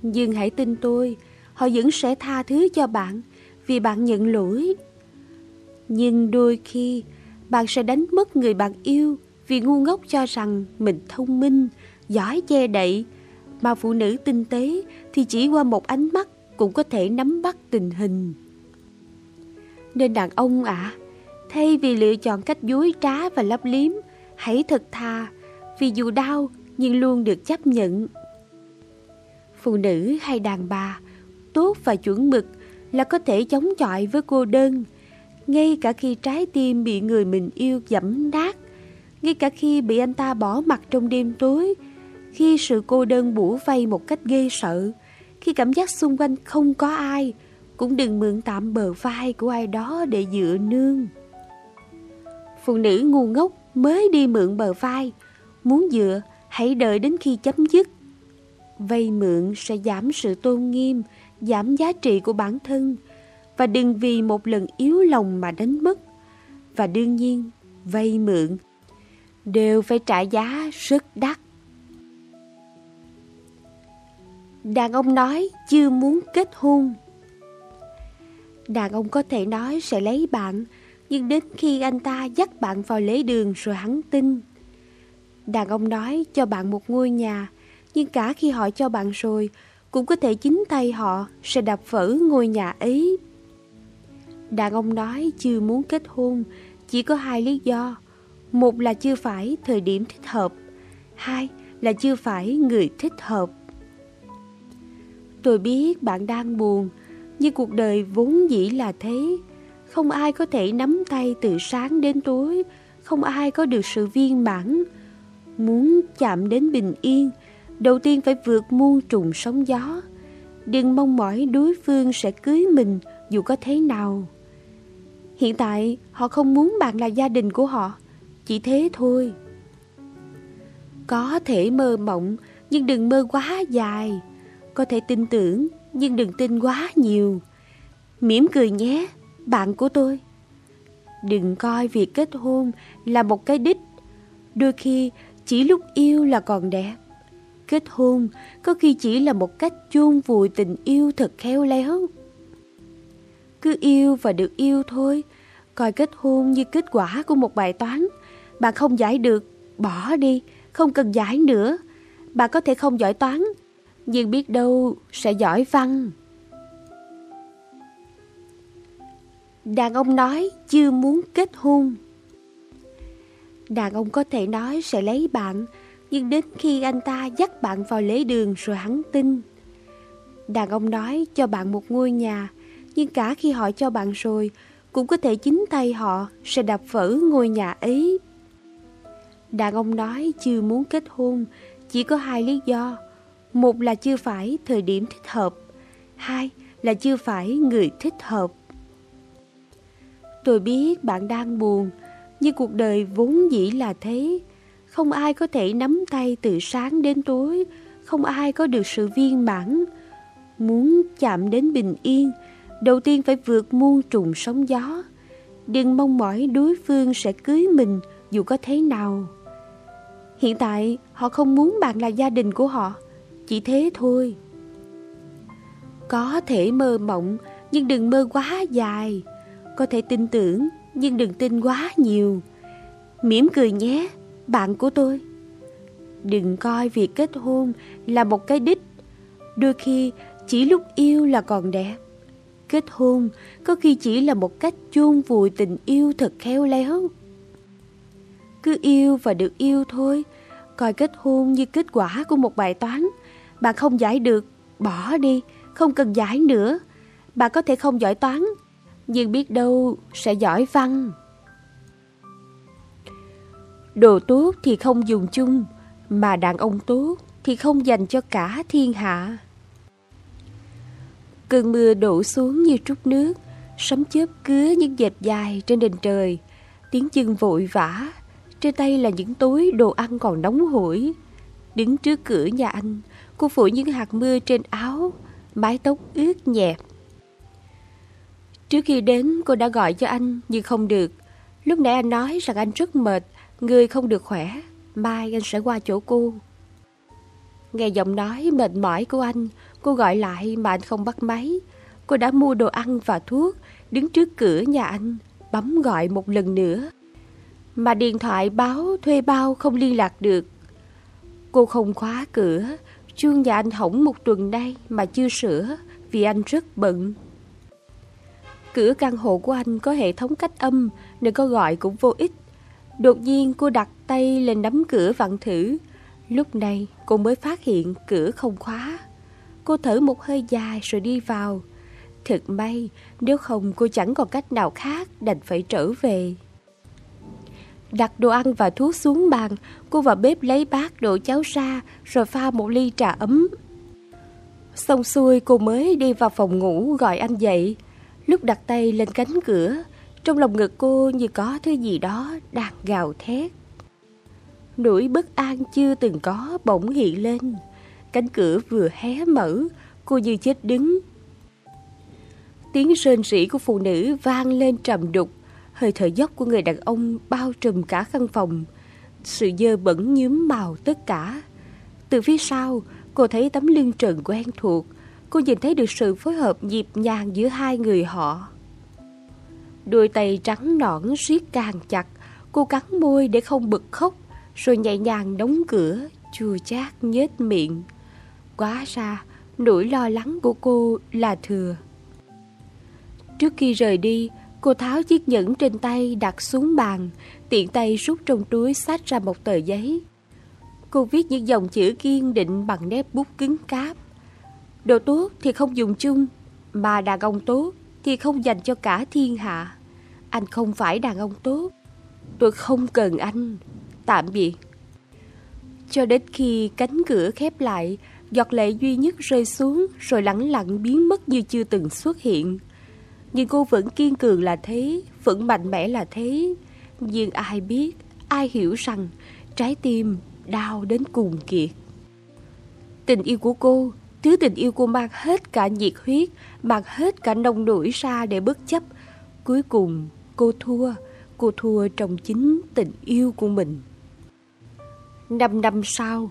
Nhưng hãy tin tôi, họ vẫn sẽ tha thứ cho bạn vì bạn nhận lỗi. Nhưng đôi khi bạn sẽ đánh mất người bạn yêu vì ngu ngốc cho rằng mình thông minh, giỏi che đậy, mà phụ nữ tinh tế thì chỉ qua một ánh mắt cũng có thể nắm bắt tình hình. Nên đàn ông thay vì lựa chọn cách dối trá và lấp liếm, hãy thật thà, vì dù đau nhưng luôn được chấp nhận. Phụ nữ hay đàn bà tốt và chuẩn mực là có thể chống chọi với cô đơn, ngay cả khi trái tim bị người mình yêu giẫm nát, ngay cả khi bị anh ta bỏ mặc trong đêm tối, khi sự cô đơn bủa vây một cách ghê sợ, khi cảm giác xung quanh không có ai, cũng đừng mượn tạm bờ vai của ai đó để dựa nương. Phụ nữ ngu ngốc mới đi mượn bờ vai, muốn dựa hãy đợi đến khi chấm dứt. Vay mượn sẽ giảm sự tôn nghiêm, giảm giá trị của bản thân, và đừng vì một lần yếu lòng mà đánh mất. Và đương nhiên, vay mượn đều phải trả giá rất đắt. Đàn ông nói chưa muốn kết hôn. Đàn ông có thể nói sẽ lấy bạn, nhưng đến khi anh ta dắt bạn vào lễ đường rồi hắn tin. Đàn ông nói cho bạn một ngôi nhà, nhưng cả khi họ cho bạn rồi, cũng có thể chính tay họ sẽ đập vỡ ngôi nhà ấy. Đàn ông nói chưa muốn kết hôn chỉ có hai lý do. Một là chưa phải thời điểm thích hợp, hai là chưa phải người thích hợp. Tôi biết bạn đang buồn, nhưng cuộc đời vốn dĩ là thế. Không ai có thể nắm tay từ sáng đến tối, không ai có được sự viên mãn. Muốn chạm đến bình yên, đầu tiên phải vượt muôn trùng sóng gió. Đừng mong mỏi đối phương sẽ cưới mình dù có thế nào. Hiện tại họ không muốn bạn là gia đình của họ, chỉ thế thôi. Có thể mơ mộng, nhưng đừng mơ quá dài. Có thể tin tưởng, nhưng đừng tin quá nhiều. Mỉm cười nhé, bạn của tôi. Đừng coi việc kết hôn là một cái đích. Đôi khi chỉ lúc yêu là còn đẹp. Kết hôn có khi chỉ là một cách chôn vùi tình yêu thật khéo léo. Cứ yêu và được yêu thôi. Coi kết hôn như kết quả của một bài toán. Bạn không giải được, bỏ đi, không cần giải nữa. Bạn có thể không giỏi toán, nhưng biết đâu sẽ giỏi văn. Đàn ông nói chưa muốn kết hôn. Đàn ông có thể nói sẽ lấy bạn, nhưng đến khi anh ta dắt bạn vào lễ đường rồi hắn tin. Đàn ông nói cho bạn một ngôi nhà, nhưng cả khi họ cho bạn rồi, cũng có thể chính tay họ sẽ đập vỡ ngôi nhà ấy. Đàn ông nói chưa muốn kết hôn chỉ có hai lý do. Một là chưa phải thời điểm thích hợp, hai là chưa phải người thích hợp. Tôi biết bạn đang buồn, nhưng cuộc đời vốn dĩ là thế. Không ai có thể nắm tay từ sáng đến tối, không ai có được sự viên mãn. Muốn chạm đến bình yên, đầu tiên phải vượt muôn trùng sóng gió. Đừng mong mỏi đối phương sẽ cưới mình dù có thế nào. Hiện tại họ không muốn bạn là gia đình của họ, chỉ thế thôi. Có thể mơ mộng, nhưng đừng mơ quá dài. Có thể tin tưởng, nhưng đừng tin quá nhiều. Mỉm cười nhé, bạn của tôi. Đừng coi việc kết hôn là một cái đích. Đôi khi chỉ lúc yêu là còn đẹp. Kết hôn có khi chỉ là một cách chôn vùi tình yêu thật khéo léo. Cứ yêu và được yêu thôi. Coi kết hôn như kết quả của một bài toán. Bạn không giải được, bỏ đi, không cần giải nữa. Bạn có thể không giỏi toán, nhưng biết đâu sẽ giỏi văn. Đồ tốt thì không dùng chung, mà đàn ông tốt thì không dành cho cả thiên hạ. Cơn mưa đổ xuống như trút nước, sấm chớp cứa những vệt dài trên nền trời. Tiếng chân vội vã, trên tay là những túi đồ ăn còn nóng hổi. Đứng trước cửa nhà anh, cô phủi những hạt mưa trên áo, mái tóc ướt nhẹp. Trước khi đến cô đã gọi cho anh nhưng không được. Lúc nãy anh nói rằng anh rất mệt, người không được khỏe, mai anh sẽ qua chỗ cô. Nghe giọng nói mệt mỏi của anh, Cô gọi lại mà anh không bắt máy. Cô đã mua đồ ăn và thuốc, đứng trước cửa nhà anh, bấm gọi một lần nữa. Mà điện thoại báo thuê bao không liên lạc được. Cô không khóa cửa, chuông nhà anh hỏng một tuần nay mà chưa sửa vì anh rất bận. Cửa căn hộ của anh có hệ thống cách âm nên có gọi cũng vô ích. Đột nhiên cô đặt tay lên nắm cửa vặn thử. Lúc này cô mới phát hiện cửa không khóa. Cô thở một hơi dài rồi đi vào. Thật may, nếu không cô chẳng còn cách nào khác, đành phải trở về. Đặt đồ ăn và thuốc xuống bàn, cô vào bếp lấy bát đổ cháo ra rồi pha một ly trà ấm. Xong xuôi cô mới đi vào phòng ngủ gọi anh dậy. Lúc đặt tay lên cánh cửa, trong lòng ngực cô như có thứ gì đó đang gào thét. Nỗi bất an chưa từng có bỗng hiện lên. Cánh cửa vừa hé mở, cô như chết đứng. Tiếng rên rỉ của phụ nữ vang lên trầm đục. Hơi thở dốc của người đàn ông bao trùm cả căn phòng. Sự dơ bẩn nhuốm màu tất cả. Từ phía sau, cô thấy tấm lưng trần quen thuộc. Cô nhìn thấy được sự phối hợp nhịp nhàng giữa hai người họ. Đôi tay trắng nõn siết càng chặt. Cô cắn môi để không bật khóc, rồi nhẹ nhàng đóng cửa, chua chát nhếch miệng. Quá ra, nỗi lo lắng của cô là thừa. Trước khi rời đi, cô tháo chiếc nhẫn trên tay đặt xuống bàn, tiện tay rút trong túi xách ra một tờ giấy. Cô viết những dòng chữ kiên định bằng nét bút cứng cáp. Đồ tốt thì không dùng chung, mà đàn ông tốt thì không dành cho cả thiên hạ. Anh không phải đàn ông tốt. Tôi không cần anh. Tạm biệt. Cho đến khi cánh cửa khép lại, giọt lệ duy nhất rơi xuống rồi lẳng lặng biến mất như chưa từng xuất hiện. Nhưng cô vẫn kiên cường là thế, vẫn mạnh mẽ là thế. Nhưng ai biết, ai hiểu rằng trái tim đau đến cùng kiệt. Tình yêu của cô, thứ tình yêu cô mang hết cả nhiệt huyết, mang hết cả nông nổi ra để bất chấp. Cuối cùng cô thua trong chính tình yêu của mình. 5 năm sau,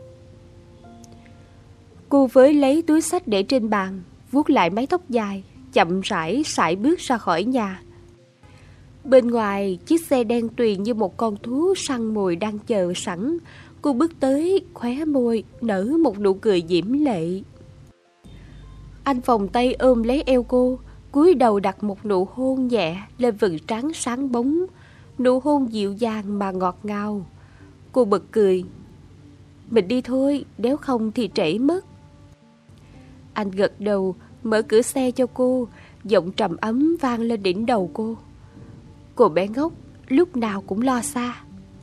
cô với lấy túi xách để trên bàn, vuốt lại mái tóc dài, chậm rãi sải bước ra khỏi nhà. Bên ngoài, chiếc xe đen tuyền như một con thú săn mồi đang chờ sẵn. Cô bước tới, khóe môi, nở một nụ cười diễm lệ. Anh vòng tay ôm lấy eo cô, cúi đầu đặt một nụ hôn nhẹ lên vầng trán sáng bóng. Nụ hôn dịu dàng mà ngọt ngào. Cô bật cười. Mình đi thôi, nếu không thì trễ mất. Anh gật đầu, mở cửa xe cho cô, giọng trầm ấm vang lên đỉnh đầu cô. Cô bé ngốc, lúc nào cũng lo xa.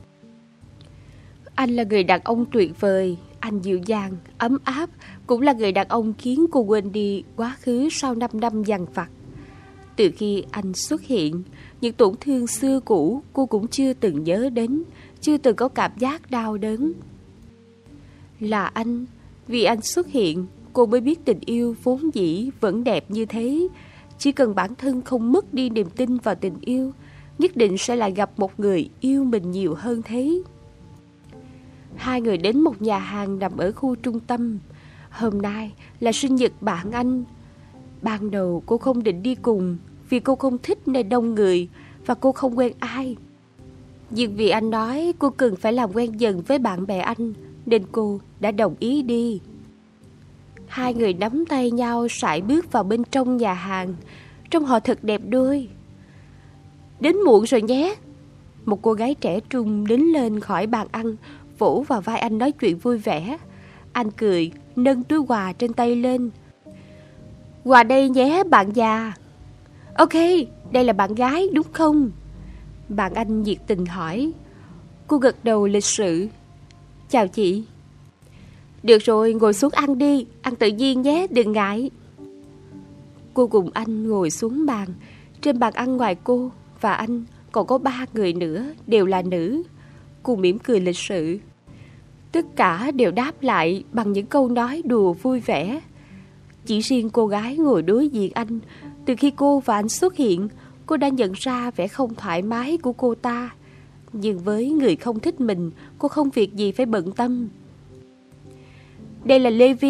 Anh là người đàn ông tuyệt vời. Anh dịu dàng, ấm áp, cũng là người đàn ông khiến cô quên đi quá khứ sau 5 năm dằn vặt. Từ khi anh xuất hiện, những tổn thương xưa cũ cô cũng chưa từng nhớ đến, chưa từng có cảm giác đau đớn. Là anh, vì anh xuất hiện, cô mới biết tình yêu vốn dĩ vẫn đẹp như thế. Chỉ cần bản thân không mất đi niềm tin vào tình yêu, nhất định sẽ lại gặp một người yêu mình nhiều hơn thế. Hai người đến một nhà hàng nằm ở khu trung tâm. Hôm nay là sinh nhật bạn anh. Ban đầu cô không định đi cùng, vì cô không thích nơi đông người và cô không quen ai. Nhưng vì anh nói cô cần phải làm quen dần với bạn bè anh, nên cô đã đồng ý đi. Hai người nắm tay nhau sải bước vào bên trong nhà hàng. Trông họ thật đẹp đôi. Đến muộn rồi nhé. Một cô gái trẻ trung đứng lên khỏi bàn ăn, vỗ vào vai anh nói chuyện vui vẻ. Anh cười, nâng túi quà trên tay lên. Quà đây nhé bạn già. Ok, đây là bạn gái đúng không? Bạn anh nhiệt tình hỏi. Cô gật đầu lịch sự. Chào chị. Được rồi, ngồi xuống ăn đi. Ăn tự nhiên nhé, đừng ngại. Cô cùng anh ngồi xuống bàn. Trên bàn ăn ngoài cô và anh còn có 3 người nữa, đều là nữ. Cô mỉm cười lịch sự. Tất cả đều đáp lại bằng những câu nói đùa vui vẻ. Chỉ riêng cô gái ngồi đối diện anh, từ khi cô và anh xuất hiện, cô đã nhận ra vẻ không thoải mái của cô ta. Nhưng với người không thích mình, cô không việc gì phải bận tâm. Đây là Levi,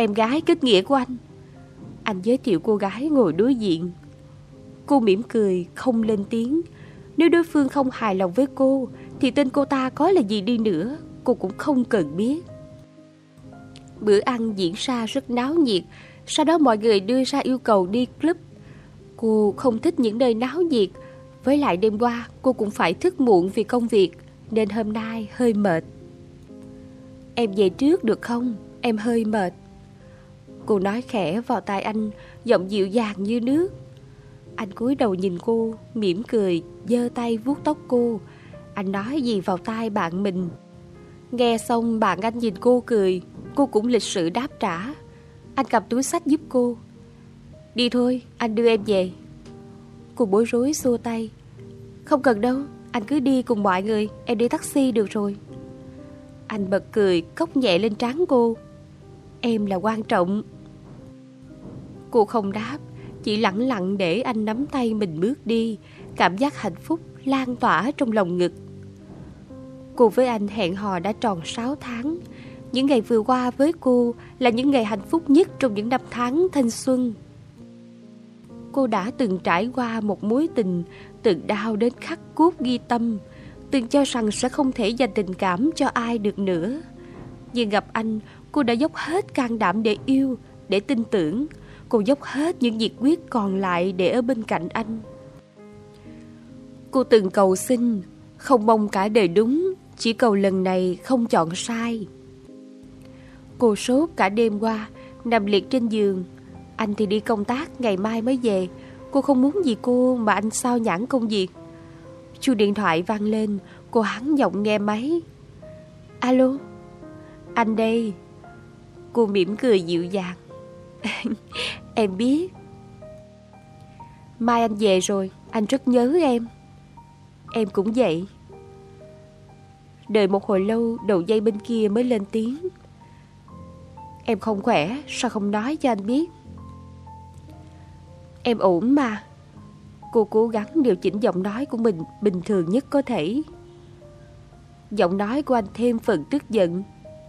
em gái kết nghĩa của anh. Anh giới thiệu cô gái ngồi đối diện. Cô mỉm cười, không lên tiếng. Nếu đối phương không hài lòng với cô, thì tên cô ta có là gì đi nữa, cô cũng không cần biết. Bữa ăn diễn ra rất náo nhiệt. Sau đó mọi người đưa ra yêu cầu đi club. Cô không thích những nơi náo nhiệt. Với lại đêm qua cô cũng phải thức muộn vì công việc, nên hôm nay hơi mệt. Em về trước được không? Em hơi mệt. Cô nói khẽ vào tai anh, giọng dịu dàng như nước. Anh cúi đầu nhìn cô, mỉm cười, giơ tay vuốt tóc cô. Anh nói gì vào tai bạn mình. Nghe xong bạn anh nhìn cô cười. Cô cũng lịch sự đáp trả. Anh cầm túi xách giúp cô. Đi thôi, anh đưa em về. Cô bối rối xua tay. Không cần đâu, anh cứ đi cùng mọi người, em đi taxi được rồi. Anh bật cười, cốc nhẹ lên trán cô. Em là quan trọng. Cô không đáp, chỉ lẳng lặng để anh nắm tay mình bước đi. Cảm giác hạnh phúc lan tỏa trong lòng ngực. Cô với anh hẹn hò đã tròn 6 tháng. Những ngày vừa qua với cô là những ngày hạnh phúc nhất trong những năm tháng thanh xuân. Cô đã từng trải qua một mối tình, từng đau đến khắc cốt ghi tâm, từng cho rằng sẽ không thể dành tình cảm cho ai được nữa. Nhưng gặp anh, cô đã dốc hết can đảm để yêu, để tin tưởng. Cô dốc hết những nhiệt huyết còn lại để ở bên cạnh anh. Cô từng cầu xin, không mong cả đời đúng, chỉ cầu lần này không chọn sai. Cô sốt cả đêm qua, nằm liệt trên giường. Anh thì đi công tác, ngày mai mới về. Cô không muốn gì cô mà anh sao nhãng công việc. Chuông điện thoại vang lên. Cô hắn giọng nghe máy. Alo, anh đây. Cô mỉm cười dịu dàng. Em biết. Mai anh về rồi, anh rất nhớ em. Em cũng vậy. Đợi một hồi lâu, đầu dây bên kia mới lên tiếng. Em không khỏe, sao không nói cho anh biết? Em ổn mà. Cô cố gắng điều chỉnh giọng nói của mình bình thường nhất có thể. Giọng nói của anh thêm phần tức giận.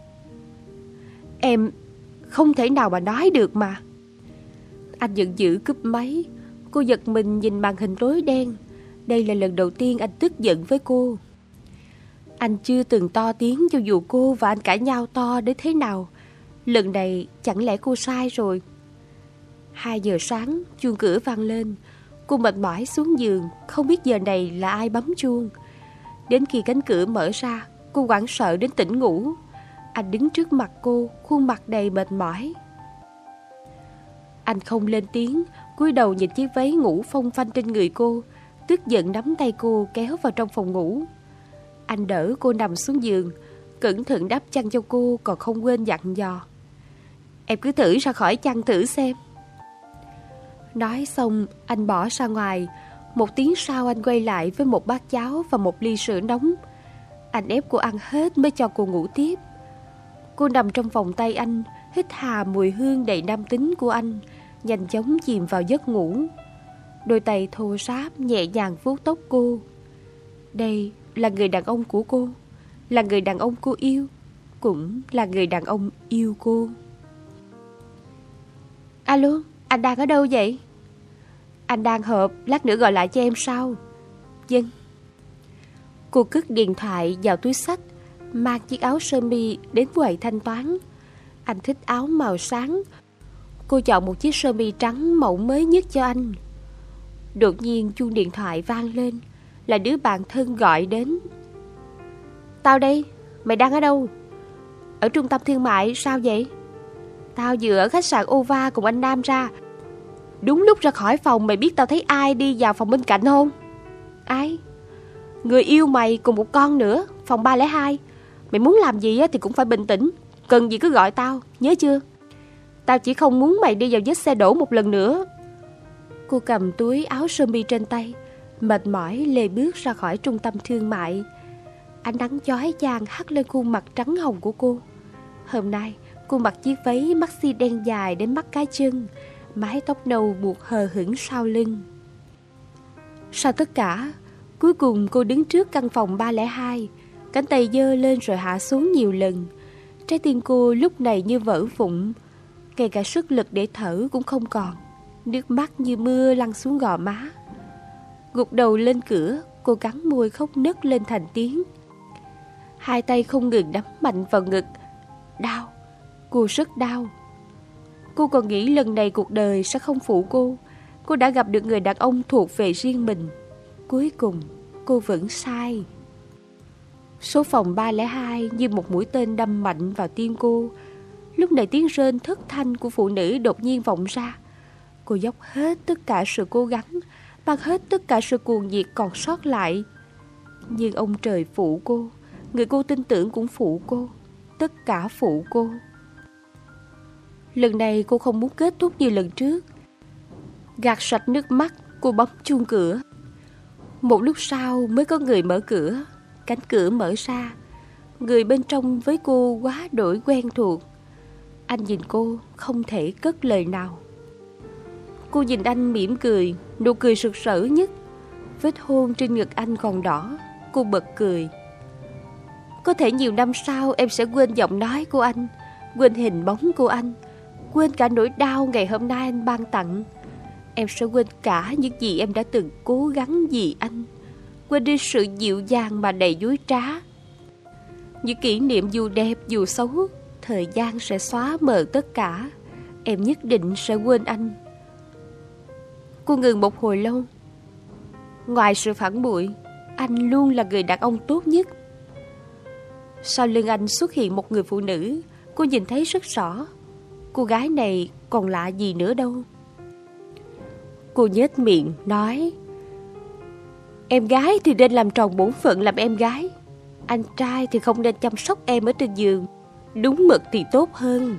Em không thể nào mà nói được mà. Anh giận dữ cúp máy. Cô giật mình nhìn màn hình tối đen. Đây là lần đầu tiên anh tức giận với cô. Anh chưa từng to tiếng cho dù cô và anh cãi nhau to đến thế nào. Lần này chẳng lẽ cô sai rồi? 2 giờ sáng, chuông cửa vang lên. Cô mệt mỏi xuống giường, không biết giờ này là ai bấm chuông. Đến khi cánh cửa mở ra, cô hoảng sợ đến tỉnh ngủ. Anh đứng trước mặt cô, khuôn mặt đầy mệt mỏi. Anh không lên tiếng, cúi đầu nhìn chiếc váy ngủ phông phanh trên người cô, tức giận nắm tay cô kéo vào trong phòng ngủ. Anh đỡ cô nằm xuống giường, cẩn thận đắp chăn cho cô, còn không quên dặn dò. Em cứ thử ra khỏi chăn thử xem. Nói xong, anh bỏ ra ngoài. 1 tiếng sau anh quay lại với một bát cháo và một ly sữa nóng. Anh ép cô ăn hết mới cho cô ngủ tiếp. Cô nằm trong vòng tay anh, hít hà mùi hương đầy nam tính của anh, nhanh chóng chìm vào giấc ngủ. Đôi tay thô ráp nhẹ nhàng vuốt tóc cô. Đây là người đàn ông của cô, là người đàn ông cô yêu, cũng là người đàn ông yêu cô. Alo, anh đang ở đâu vậy? Anh đang họp, lát nữa gọi lại cho em sau. Vâng. Cô cất điện thoại vào túi xách, mang chiếc áo sơ mi đến quầy thanh toán. Anh thích áo màu sáng. Cô chọn một chiếc sơ mi trắng mẫu mới nhất cho anh. Đột nhiên chuông điện thoại vang lên. Là đứa bạn thân gọi đến. Tao đây, mày đang ở đâu? Ở trung tâm thương mại, sao vậy? Tao vừa ở khách sạn Ova cùng anh Nam ra. Đúng lúc ra khỏi phòng, mày biết tao thấy ai đi vào phòng bên cạnh không? Ai? Người yêu mày cùng một con nữa, phòng 302. Mày muốn làm gì thì cũng phải bình tĩnh. Cần gì cứ gọi tao, nhớ chưa? Tao chỉ không muốn mày đi vào vết xe đổ một lần nữa. Cô cầm túi áo sơ mi trên tay, mệt mỏi lê bước ra khỏi trung tâm thương mại. Ánh nắng chói chang hắt lên khuôn mặt trắng hồng của cô. Hôm nay cô mặc chiếc váy maxi đen dài đến mắt cái chân, mái tóc nâu buộc hờ hững sau lưng. Sau tất cả, cuối cùng cô đứng trước căn phòng 302, cánh tay giơ lên rồi hạ xuống nhiều lần. Trái tim cô lúc này như vỡ vụn. ngay cả sức lực để thở cũng không còn. Nước mắt như mưa lăn xuống gò má. Gục đầu lên cửa, cô cắn môi khóc nấc lên thành tiếng. Hai tay không ngừng đấm mạnh vào ngực. Đau, cô rất đau. Cô còn nghĩ lần này cuộc đời sẽ không phụ cô. Cô đã gặp được người đàn ông thuộc về riêng mình. Cuối cùng, cô vẫn sai. Số phòng 302 như một mũi tên đâm mạnh vào tim cô. Lúc này tiếng rên thất thanh của phụ nữ đột nhiên vọng ra. Cô dốc hết tất cả sự cố gắng, mang hết tất cả sự cuồng nhiệt còn sót lại. Nhưng ông trời phụ cô, người cô tin tưởng cũng phụ cô, tất cả phụ cô. Lần này cô không muốn kết thúc như lần trước. Gạt sạch nước mắt, cô bấm chuông cửa. Một lúc sau mới có người mở cửa. Cánh cửa mở ra. Người bên trong với cô quá đổi quen thuộc. Anh nhìn cô không thể cất lời nào. Cô nhìn anh mỉm cười, nụ cười sực sỡ nhất. Vết hôn trên ngực anh còn đỏ. Cô bật cười. Có thể nhiều năm sau em sẽ quên giọng nói của anh, quên hình bóng của anh, quên cả nỗi đau ngày hôm nay anh ban tặng. Em sẽ quên cả những gì em đã từng cố gắng vì anh, quên đi sự dịu dàng mà đầy dối trá. Những kỷ niệm dù đẹp dù xấu, thời gian sẽ xóa mờ tất cả. Em nhất định sẽ quên anh. Cô ngừng một hồi lâu. Ngoài sự phản bội, anh luôn là người đàn ông tốt nhất. Sau lưng anh xuất hiện một người phụ nữ. Cô nhìn thấy rất rõ. Cô gái này còn lạ gì nữa đâu. Cô nhếch miệng nói: Em gái thì nên làm tròn bổn phận làm em gái. Anh trai thì không nên chăm sóc em ở trên giường. Đúng mực thì tốt hơn.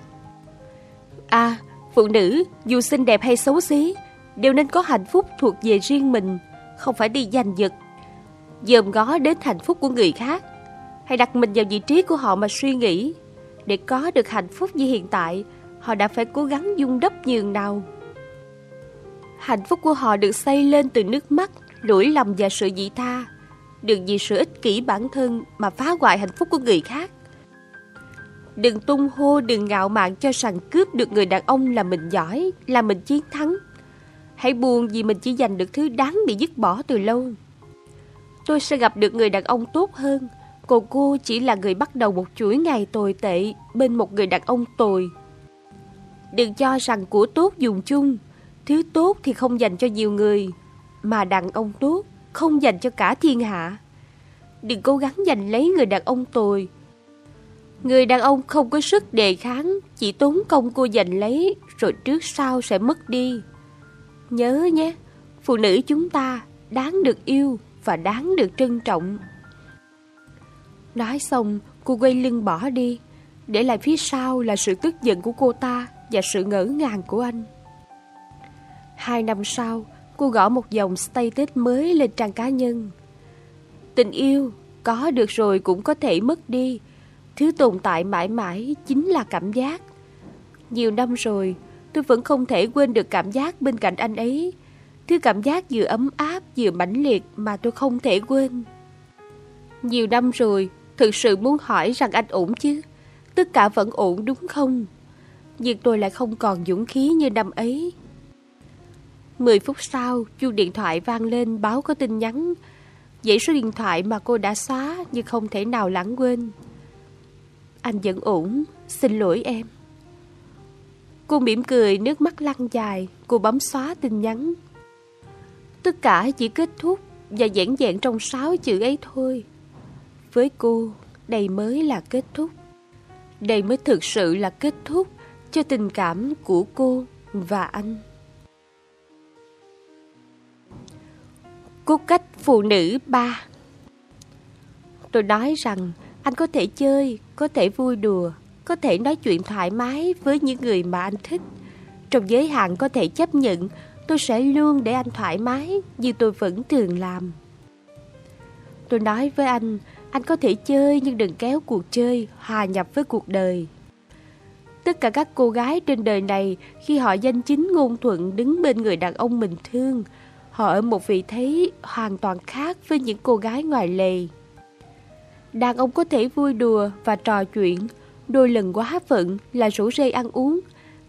À, phụ nữ dù xinh đẹp hay xấu xí đều nên có hạnh phúc thuộc về riêng mình, không phải đi giành giật, dòm ngó đến hạnh phúc của người khác. Hãy đặt mình vào vị trí của họ mà suy nghĩ. Để có được hạnh phúc như hiện tại, họ đã phải cố gắng vun đắp nhường nào. Hạnh phúc của họ được xây lên từ nước mắt, lỗi lầm và sự vị tha. Đừng vì sự ích kỷ bản thân mà phá hoại hạnh phúc của người khác. Đừng tung hô, đừng ngạo mạn cho rằng cướp được người đàn ông là mình giỏi, là mình chiến thắng. Hãy buồn vì mình chỉ giành được thứ đáng bị dứt bỏ từ lâu. Tôi sẽ gặp được người đàn ông tốt hơn. Còn cô chỉ là người bắt đầu một chuỗi ngày tồi tệ bên một người đàn ông tồi. Đừng cho rằng của tốt dùng chung. Thứ tốt thì không dành cho nhiều người, mà đàn ông tốt không dành cho cả thiên hạ. Đừng cố gắng giành lấy người đàn ông tồi. Người đàn ông không có sức đề kháng, chỉ tốn công cô giành lấy, rồi trước sau sẽ mất đi. Nhớ nhé, phụ nữ chúng ta đáng được yêu và đáng được trân trọng. Nói xong, cô quay lưng bỏ đi, để lại phía sau là sự tức giận của cô ta và sự ngỡ ngàng của anh. 2 năm sau, cô gõ một dòng status mới lên trang cá nhân. Tình yêu, có được rồi cũng có thể mất đi. Thứ tồn tại mãi mãi chính là cảm giác. Nhiều năm rồi, tôi vẫn không thể quên được cảm giác bên cạnh anh ấy. Thứ cảm giác vừa ấm áp vừa mãnh liệt mà tôi không thể quên. Nhiều năm rồi, thực sự muốn hỏi rằng anh ổn chứ? Tất cả vẫn ổn đúng không? Nhưng tôi lại không còn dũng khí như năm ấy. 10 phút sau, chuông điện thoại vang lên báo có tin nhắn. Dãy số điện thoại mà cô đã xóa nhưng không thể nào lãng quên. Anh vẫn ổn, xin lỗi em. Cô mỉm cười, nước mắt lăn dài. Cô bấm xóa tin nhắn. Tất cả chỉ kết thúc và giản dị trong 6 chữ ấy thôi. Với cô, đây mới là kết thúc. Đây mới thực sự là kết thúc cho tình cảm của cô và anh. Cốt cách phụ nữ 3. Tôi nói rằng anh có thể chơi, có thể vui đùa, có thể nói chuyện thoải mái với những người mà anh thích. Trong giới hạn có thể chấp nhận, tôi sẽ luôn để anh thoải mái như tôi vẫn thường làm. Tôi nói với anh có thể chơi nhưng đừng kéo cuộc chơi hòa nhập với cuộc đời. Tất cả các cô gái trên đời này, khi họ danh chính ngôn thuận đứng bên người đàn ông mình thương, họ ở một vị thế hoàn toàn khác với những cô gái ngoài lề. Đàn ông có thể vui đùa và trò chuyện, đôi lần quá phận là rủ rê ăn uống,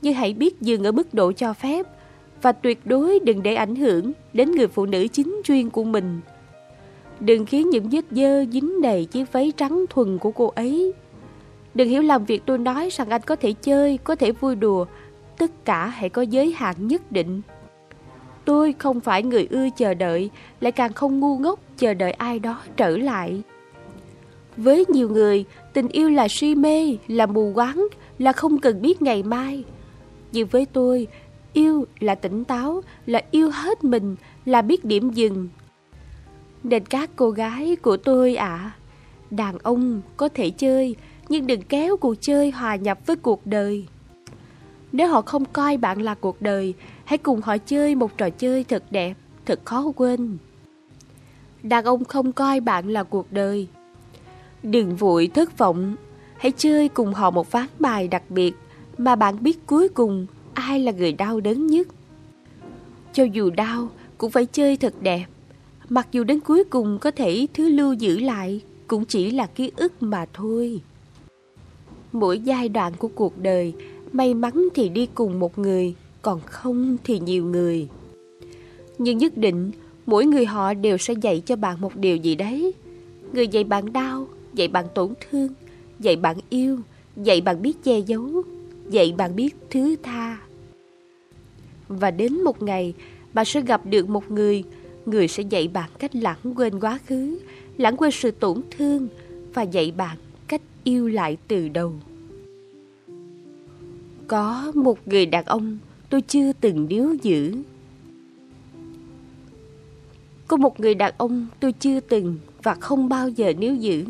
Nhưng hãy biết dừng ở mức độ cho phép, và tuyệt đối đừng để ảnh hưởng đến người phụ nữ chính chuyên của mình. Đừng khiến những vết dơ dính đầy chiếc váy trắng thuần của cô ấy. Đừng hiểu lầm việc tôi nói rằng anh có thể chơi, có thể vui đùa. Tất cả hãy có giới hạn nhất định. Tôi không phải người ưa chờ đợi, lại càng không ngu ngốc chờ đợi ai đó trở lại. Với nhiều người, tình yêu là si mê, là mù quáng, là không cần biết ngày mai. Nhưng với tôi, yêu là tỉnh táo, là yêu hết mình, là biết điểm dừng. Nên các cô gái của tôi đàn ông có thể chơi, nhưng đừng kéo cuộc chơi hòa nhập với cuộc đời. Nếu họ không coi bạn là cuộc đời, hãy cùng họ chơi một trò chơi thật đẹp, thật khó quên. Đàn ông không coi bạn là cuộc đời. Đừng vội thất vọng, hãy chơi cùng họ một ván bài đặc biệt mà bạn biết cuối cùng ai là người đau đớn nhất. Cho dù đau cũng phải chơi thật đẹp, mặc dù đến cuối cùng có thể thứ lưu giữ lại cũng chỉ là ký ức mà thôi. Mỗi giai đoạn của cuộc đời, may mắn thì đi cùng một người, còn không thì nhiều người. Nhưng nhất định, mỗi người họ đều sẽ dạy cho bạn một điều gì đấy. Người dạy bạn đau, dạy bạn tổn thương, dạy bạn yêu, dạy bạn biết che giấu, dạy bạn biết thứ tha. Và đến một ngày, bạn sẽ gặp được một người sẽ dạy bạn cách lãng quên quá khứ, lãng quên sự tổn thương và dạy bạn cách yêu lại từ đầu. Có một người đàn ông tôi chưa từng níu giữ. Có một người đàn ông tôi chưa từng và không bao giờ níu giữ.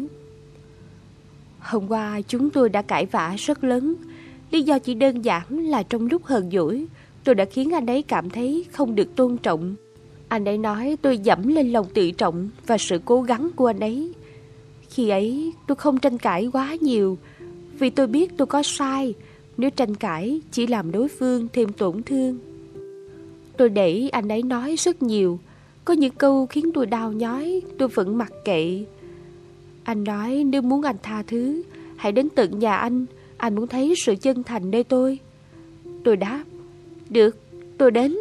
Hôm qua chúng tôi đã cãi vã rất lớn. Lý do chỉ đơn giản là trong lúc hờn dỗi, tôi đã khiến anh ấy cảm thấy không được tôn trọng. Anh ấy nói tôi dẫm lên lòng tự trọng và sự cố gắng của anh ấy. Khi ấy tôi không tranh cãi quá nhiều, vì tôi biết tôi có sai. Nếu tranh cãi chỉ làm đối phương thêm tổn thương. Tôi để anh ấy nói rất nhiều. Có những câu khiến tôi đau nhói, tôi vẫn mặc kệ. Anh nói nếu muốn anh tha thứ, hãy đến tận nhà anh muốn thấy sự chân thành nơi tôi. Tôi đáp, được, tôi đến.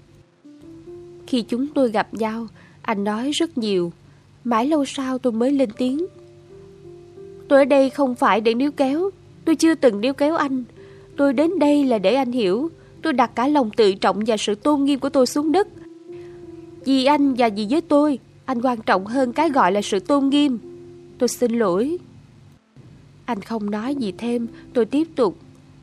Khi chúng tôi gặp nhau, anh nói rất nhiều. Mãi lâu sau tôi mới lên tiếng. Tôi ở đây không phải để níu kéo. Tôi chưa từng níu kéo anh. Tôi đến đây là để anh hiểu. Tôi đặt cả lòng tự trọng và sự tôn nghiêm của tôi xuống đất. Vì anh và vì với tôi, anh quan trọng hơn cái gọi là sự tôn nghiêm. Tôi xin lỗi. Anh không nói gì thêm. Tôi tiếp tục.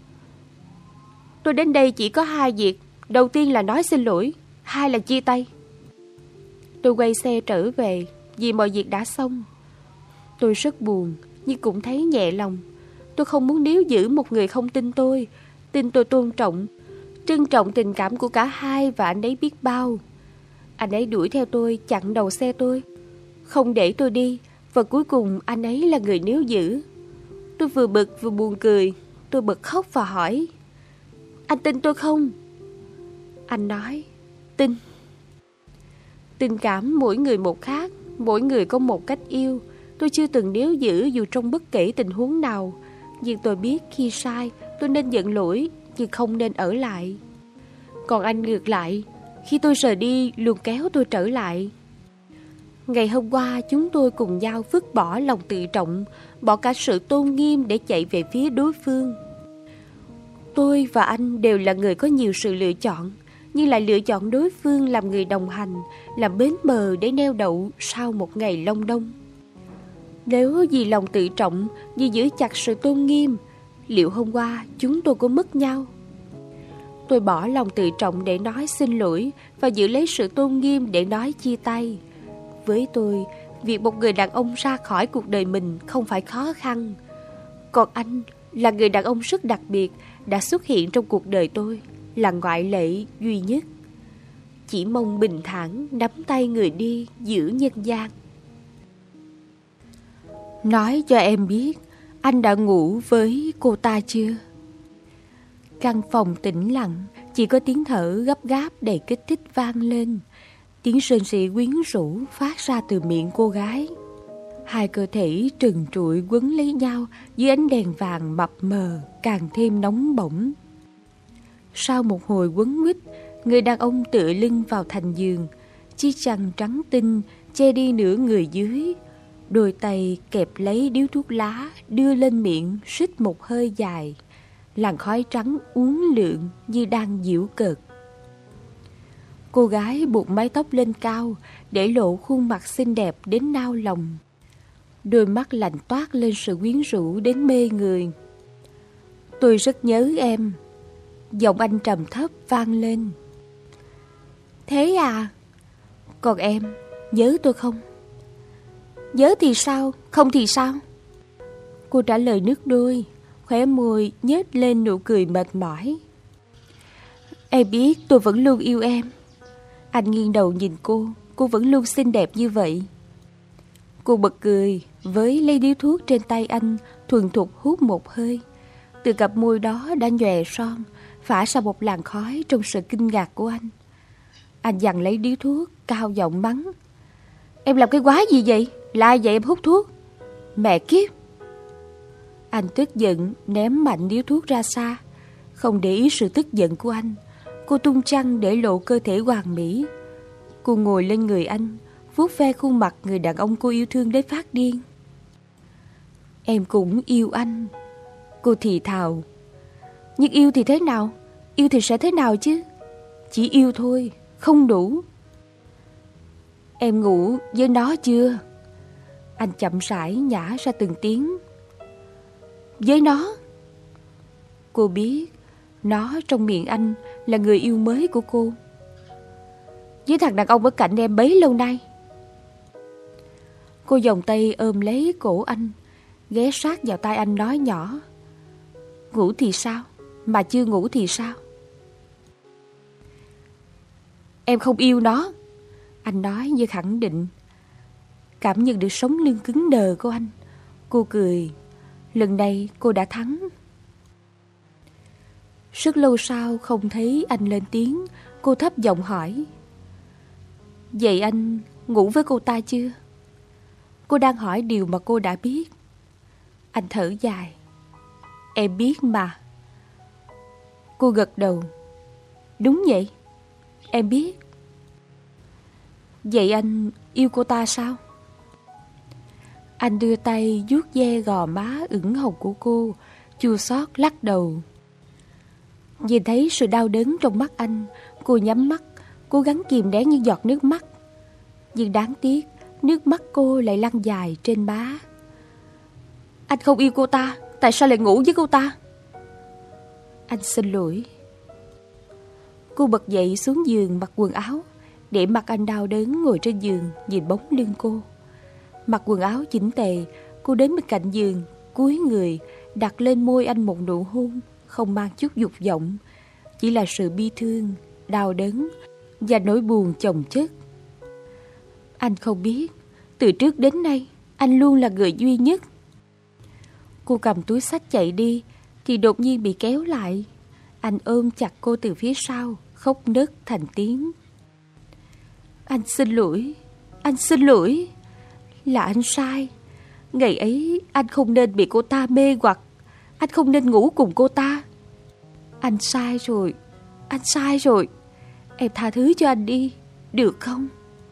Tôi đến đây chỉ có hai việc. Đầu tiên là nói xin lỗi, hai là chia tay. Tôi quay xe trở về vì mọi việc đã xong. Tôi rất buồn nhưng cũng thấy nhẹ lòng. Tôi không muốn níu giữ một người không tin tôi tôn trọng, trân trọng tình cảm của cả hai và anh ấy biết bao. Anh ấy đuổi theo tôi, chặn đầu xe tôi, không để tôi đi, và cuối cùng anh ấy là người níu giữ. Tôi vừa bực vừa buồn cười. Tôi bật khóc và hỏi, anh tin tôi không? Anh nói, tin. Tình cảm mỗi người một khác, mỗi người có một cách yêu. Tôi chưa từng níu giữ dù trong bất kể tình huống nào. Nhưng tôi biết khi sai, tôi nên nhận lỗi, nhưng không nên ở lại. Còn anh ngược lại, khi tôi rời đi, luôn kéo tôi trở lại. Ngày hôm qua, chúng tôi cùng nhau vứt bỏ lòng tự trọng, bỏ cả sự tôn nghiêm để chạy về phía đối phương. Tôi và anh đều là người có nhiều sự lựa chọn, nhưng lại lựa chọn đối phương làm người đồng hành, làm bến bờ để neo đậu sau một ngày long đong. Nếu vì lòng tự trọng, vì giữ chặt sự tôn nghiêm, liệu hôm qua chúng tôi có mất nhau? Tôi bỏ lòng tự trọng để nói xin lỗi và giữ lấy sự tôn nghiêm để nói chia tay. Với tôi, việc một người đàn ông ra khỏi cuộc đời mình không phải khó khăn. Còn anh là người đàn ông rất đặc biệt đã xuất hiện trong cuộc đời tôi, là ngoại lệ duy nhất. Chỉ mong bình thản nắm tay người đi giữa nhân gian. Nói cho em biết, anh đã ngủ với cô ta chưa? Căn phòng tĩnh lặng, chỉ có tiếng thở gấp gáp đầy kích thích vang lên. Tiếng rên rỉ quyến rũ phát ra từ miệng cô gái. Hai cơ thể trần trụi quấn lấy nhau dưới ánh đèn vàng mập mờ, càng thêm nóng bỏng. Sau một hồi quấn quýt, người đàn ông tựa lưng vào thành giường, chiếc chăn trắng tinh che đi nửa người dưới. Đôi tay kẹp lấy điếu thuốc lá, đưa lên miệng xích một hơi dài. Làn khói trắng uốn lượn như đang giễu cợt. Cô gái buộc mái tóc lên cao, để lộ khuôn mặt xinh đẹp đến nao lòng. Đôi mắt lạnh toát lên sự quyến rũ đến mê người. Tôi rất nhớ em. Giọng anh trầm thấp vang lên. Thế à? Còn em, nhớ tôi không? Nhớ thì sao, không thì sao? Cô trả lời nước đôi, khóe môi nhếch lên nụ cười mệt mỏi. Em biết tôi vẫn luôn yêu em. Anh nghiêng đầu nhìn cô vẫn luôn xinh đẹp như vậy. Cô bật cười, với lấy điếu thuốc trên tay anh, thuần thục hút một hơi. Từ cặp môi đó đã nhòe son, phả ra một làn khói trong sự kinh ngạc của anh. Anh giằng lấy điếu thuốc, cao giọng mắng. Em làm cái quái gì vậy? Là ai vậy em hút thuốc? Mẹ kiếp! Anh tức giận, ném mạnh điếu thuốc ra xa. Không để ý sự tức giận của anh, cô tung chăn để lộ cơ thể hoàn mỹ. Cô ngồi lên người anh, vuốt ve khuôn mặt người đàn ông cô yêu thương đến phát điên. Em cũng yêu anh, cô thì thào. Nhưng yêu thì thế nào? Yêu thì sẽ thế nào chứ? Chỉ yêu thôi, không đủ. Em ngủ với nó chưa? Anh chậm rãi nhả ra từng tiếng. Với nó? Cô biết nó trong miệng anh là người yêu mới của cô. Với thằng đàn ông ở cạnh em bấy lâu nay. Cô vòng tay ôm lấy cổ anh, ghé sát vào tai anh nói nhỏ. Ngủ thì sao? Mà chưa ngủ thì sao? Em không yêu nó, anh nói như khẳng định. Cảm nhận được sống lưng cứng đờ của anh, cô cười. Lần này cô đã thắng. Rất lâu sau không thấy anh lên tiếng, cô thấp giọng hỏi. Vậy anh ngủ với cô ta chưa? Cô đang hỏi điều mà cô đã biết. Anh thở dài. Em biết mà. Cô gật đầu. Đúng vậy, em biết. Vậy anh yêu cô ta sao? Anh đưa tay vuốt ve gò má ửng hồng của cô, chua xót lắc đầu. Nhìn thấy sự đau đớn trong mắt anh, cô nhắm mắt, cố gắng kìm nén những giọt nước mắt. Nhưng đáng tiếc, nước mắt cô lại lăn dài trên má. Anh không yêu cô ta, tại sao lại ngủ với cô ta? Anh xin lỗi. Cô bật dậy xuống giường mặc quần áo, để mặc anh đau đớn ngồi trên giường nhìn bóng lưng cô. Mặc quần áo chỉnh tề, cô đến bên cạnh giường, cúi người, đặt lên môi anh một nụ hôn, không mang chút dục vọng, chỉ là sự bi thương, đau đớn và nỗi buồn chồng chất. Anh không biết, từ trước đến nay, anh luôn là người duy nhất. Cô cầm túi xách chạy đi, thì đột nhiên bị kéo lại. Anh ôm chặt cô từ phía sau, khóc nấc thành tiếng. Anh xin lỗi, anh xin lỗi. Là anh sai. Ngày ấy anh không nên bị cô ta mê hoặc. Anh không nên ngủ cùng cô ta. Anh sai rồi, anh sai rồi. Em tha thứ cho anh đi, được không?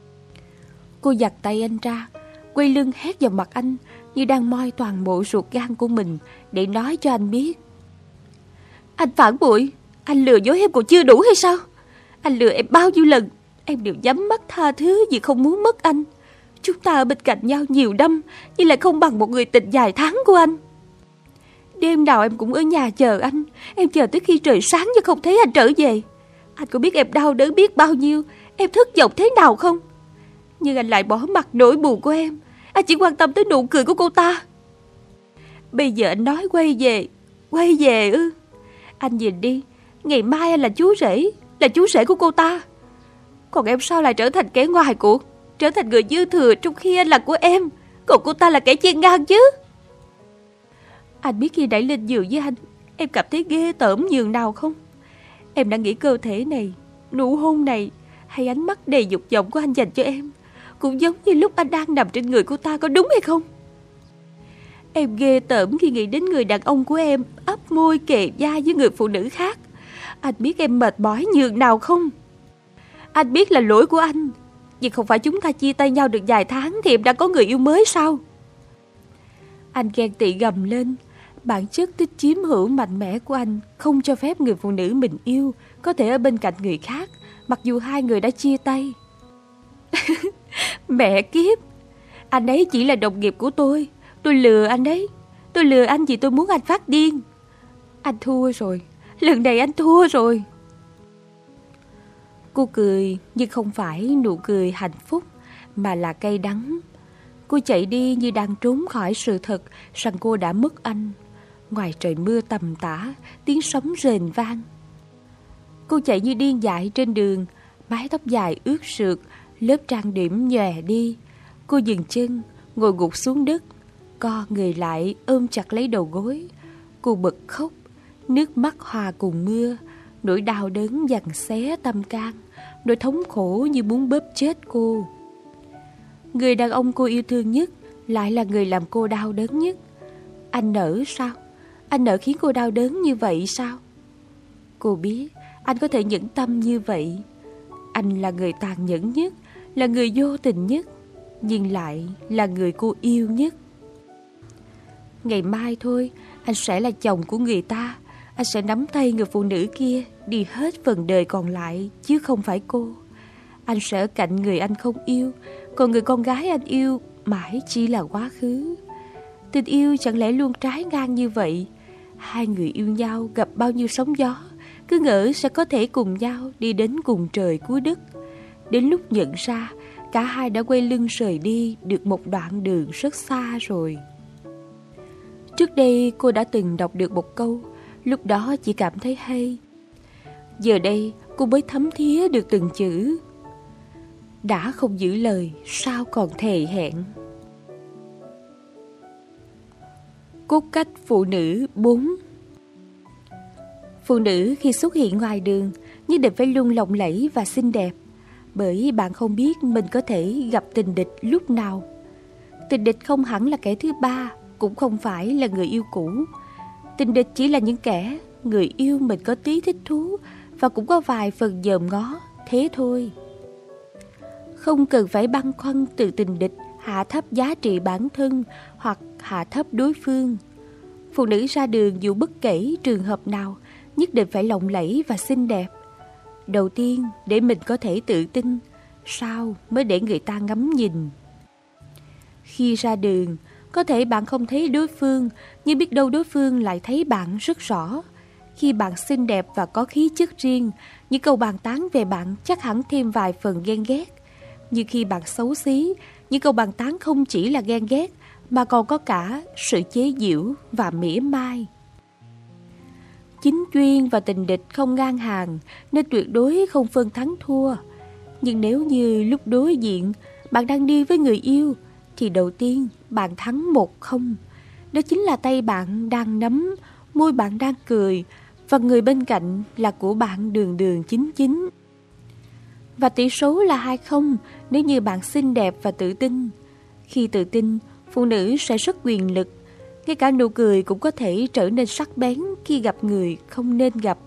Cô giật tay anh ra, quay lưng hét vào mặt anh, như đang moi toàn bộ ruột gan của mình để nói cho anh biết. Anh phản bội, anh lừa dối em còn chưa đủ hay sao? Anh lừa em bao nhiêu lần, em đều nhắm mắt tha thứ vì không muốn mất anh. Chúng ta ở bên cạnh nhau nhiều năm, nhưng lại không bằng một người tình dài tháng của anh. Đêm nào em cũng ở nhà chờ anh, em chờ tới khi trời sáng nhưng không thấy anh trở về. Anh có biết em đau đớn biết bao nhiêu, em thất vọng thế nào không? Nhưng anh lại bỏ mặc nỗi buồn của em. Anh chỉ quan tâm tới nụ cười của cô ta. Bây giờ anh nói quay về ư? Anh nhìn đi, ngày mai anh là chú rể của cô ta. Còn em sao lại trở thành kẻ ngoài cuộc, trở thành người dư thừa trong khi anh là của em, còn cô ta là kẻ chen ngang chứ? Anh biết khi đẩy lên giường với anh, em cảm thấy ghê tởm nhường nào không? Em đã nghĩ cơ thể này, nụ hôn này, hay ánh mắt đầy dục vọng của anh dành cho em cũng giống như lúc anh đang nằm trên người cô ta, có đúng hay không? Em ghê tởm khi nghĩ đến người đàn ông của em ấp môi kề vai với người phụ nữ khác. Anh biết em mệt mỏi nhường nào không? Anh biết là lỗi của anh, nhưng không phải chúng ta chia tay nhau được vài tháng thì em đã có người yêu mới sao? Anh ghen tị gầm lên. Bản chất thích chiếm hữu mạnh mẽ của anh không cho phép người phụ nữ mình yêu có thể ở bên cạnh người khác, mặc dù hai người đã chia tay. Mẹ kiếp, anh ấy chỉ là đồng nghiệp của tôi lừa anh đấy. Tôi lừa anh vì tôi muốn anh phát điên. Anh thua rồi, lần này anh thua rồi. Cô cười, nhưng không phải nụ cười hạnh phúc, mà là cay đắng. Cô chạy đi như đang trốn khỏi sự thật rằng cô đã mất anh. Ngoài trời mưa tầm tã, tiếng sóng rền vang. Cô chạy như điên dại trên đường, mái tóc dài ướt sượt, lớp trang điểm nhòe đi. Cô dừng chân, ngồi gục xuống đất, co người lại ôm chặt lấy đầu gối. Cô bật khóc, nước mắt hòa cùng mưa. Nỗi đau đớn giằng xé tâm can, nỗi thống khổ như muốn bóp chết cô. Người đàn ông cô yêu thương nhất lại là người làm cô đau đớn nhất. Anh nỡ sao? Anh nỡ khiến cô đau đớn như vậy sao? Cô biết anh có thể nhẫn tâm như vậy. Anh là người tàn nhẫn nhất, là người vô tình nhất, nhưng lại là người cô yêu nhất. Ngày mai thôi, anh sẽ là chồng của người ta. Anh sẽ nắm tay người phụ nữ kia đi hết phần đời còn lại, chứ không phải cô. Anh sẽ ở cạnh người anh không yêu, còn người con gái anh yêu mãi chỉ là quá khứ. Tình yêu chẳng lẽ luôn trái ngang như vậy? Hai người yêu nhau gặp bao nhiêu sóng gió, cứ ngỡ sẽ có thể cùng nhau đi đến cùng trời cuối đất. Đến lúc nhận ra, cả hai đã quay lưng rời đi được một đoạn đường rất xa rồi. Trước đây cô đã từng đọc được một câu, lúc đó chỉ cảm thấy hay. Giờ đây cô mới thấm thía được từng chữ. Đã không giữ lời, sao còn thề hẹn. Cốt cách phụ nữ 4. Phụ nữ khi xuất hiện ngoài đường nhất định phải luôn lộng lẫy và xinh đẹp, bởi bạn không biết mình có thể gặp tình địch lúc nào. Tình địch không hẳn là kẻ thứ ba, cũng không phải là người yêu cũ. Tình địch chỉ là những kẻ người yêu mình có tí thích thú và cũng có vài phần dòm ngó, thế thôi. Không cần phải băn khoăn từ tình địch hạ thấp giá trị bản thân hoặc hạ thấp đối phương. Phụ nữ ra đường dù bất kể trường hợp nào nhất định phải lộng lẫy và xinh đẹp. Đầu tiên để mình có thể tự tin, sau mới để người ta ngắm nhìn. Khi ra đường, có thể bạn không thấy đối phương, nhưng biết đâu đối phương lại thấy bạn rất rõ. Khi bạn xinh đẹp và có khí chất riêng, những câu bàn tán về bạn chắc hẳn thêm vài phần ghen ghét. Nhưng khi bạn xấu xí, những câu bàn tán không chỉ là ghen ghét, mà còn có cả sự chế giễu và mỉa mai. Chính chuyên và tình địch không ngang hàng, nên tuyệt đối không phân thắng thua. Nhưng nếu như lúc đối diện, bạn đang đi với người yêu, thì đầu tiên bạn thắng 1-0. Đó chính là tay bạn đang nắm, môi bạn đang cười, và người bên cạnh là của bạn đường đường chính chính. Và tỷ số là 2-0 nếu như bạn xinh đẹp và tự tin. Khi tự tin, phụ nữ sẽ rất quyền lực. Ngay cả nụ cười cũng có thể trở nên sắc bén khi gặp người không nên gặp.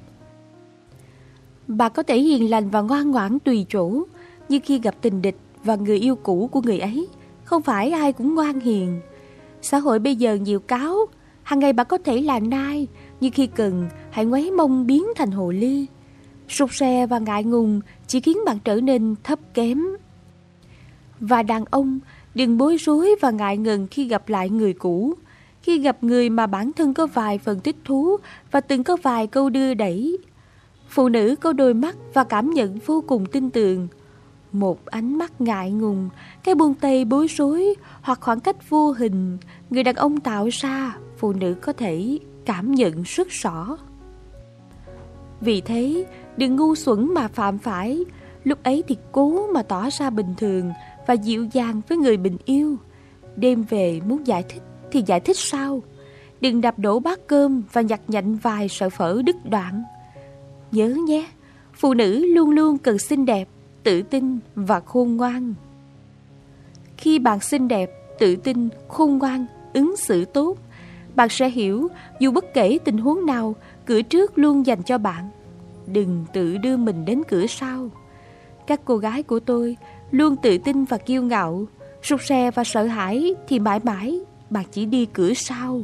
Bà có thể hiền lành và ngoan ngoãn tùy chỗ, nhưng khi gặp tình địch và người yêu cũ của người ấy, không phải ai cũng ngoan hiền. Xã hội bây giờ nhiều cáo, hàng ngày bà có thể là nai, nhưng khi cần hãy ngoáy mông biến thành hồ ly. Rụt rè và ngại ngùng chỉ khiến bạn trở nên thấp kém. Và đàn ông đừng bối rối và ngại ngần khi gặp lại người cũ. Khi gặp người mà bản thân có vài phần thích thú và từng có vài câu đưa đẩy. Phụ nữ có đôi mắt và cảm nhận vô cùng tin tưởng. Một ánh mắt ngại ngùng, cái buông tay bối rối hoặc khoảng cách vô hình người đàn ông tạo ra, phụ nữ có thể cảm nhận rất rõ. Vì thế, đừng ngu xuẩn mà phạm phải. Lúc ấy thì cố mà tỏ ra bình thường và dịu dàng với người mình yêu. Đêm về muốn giải thích thì giải thích sao? Đừng đập đổ bát cơm và nhặt nhạnh vài sợi phở đứt đoạn. Nhớ nhé, phụ nữ luôn luôn cần xinh đẹp, tự tin và khôn ngoan. Khi bạn xinh đẹp, tự tin, khôn ngoan, ứng xử tốt, bạn sẽ hiểu dù bất kể tình huống nào, cửa trước luôn dành cho bạn, đừng tự đưa mình đến cửa sau. Các cô gái của tôi luôn tự tin và kiêu ngạo, rụt rè và sợ hãi thì mãi mãi bạn chỉ đi cửa sau.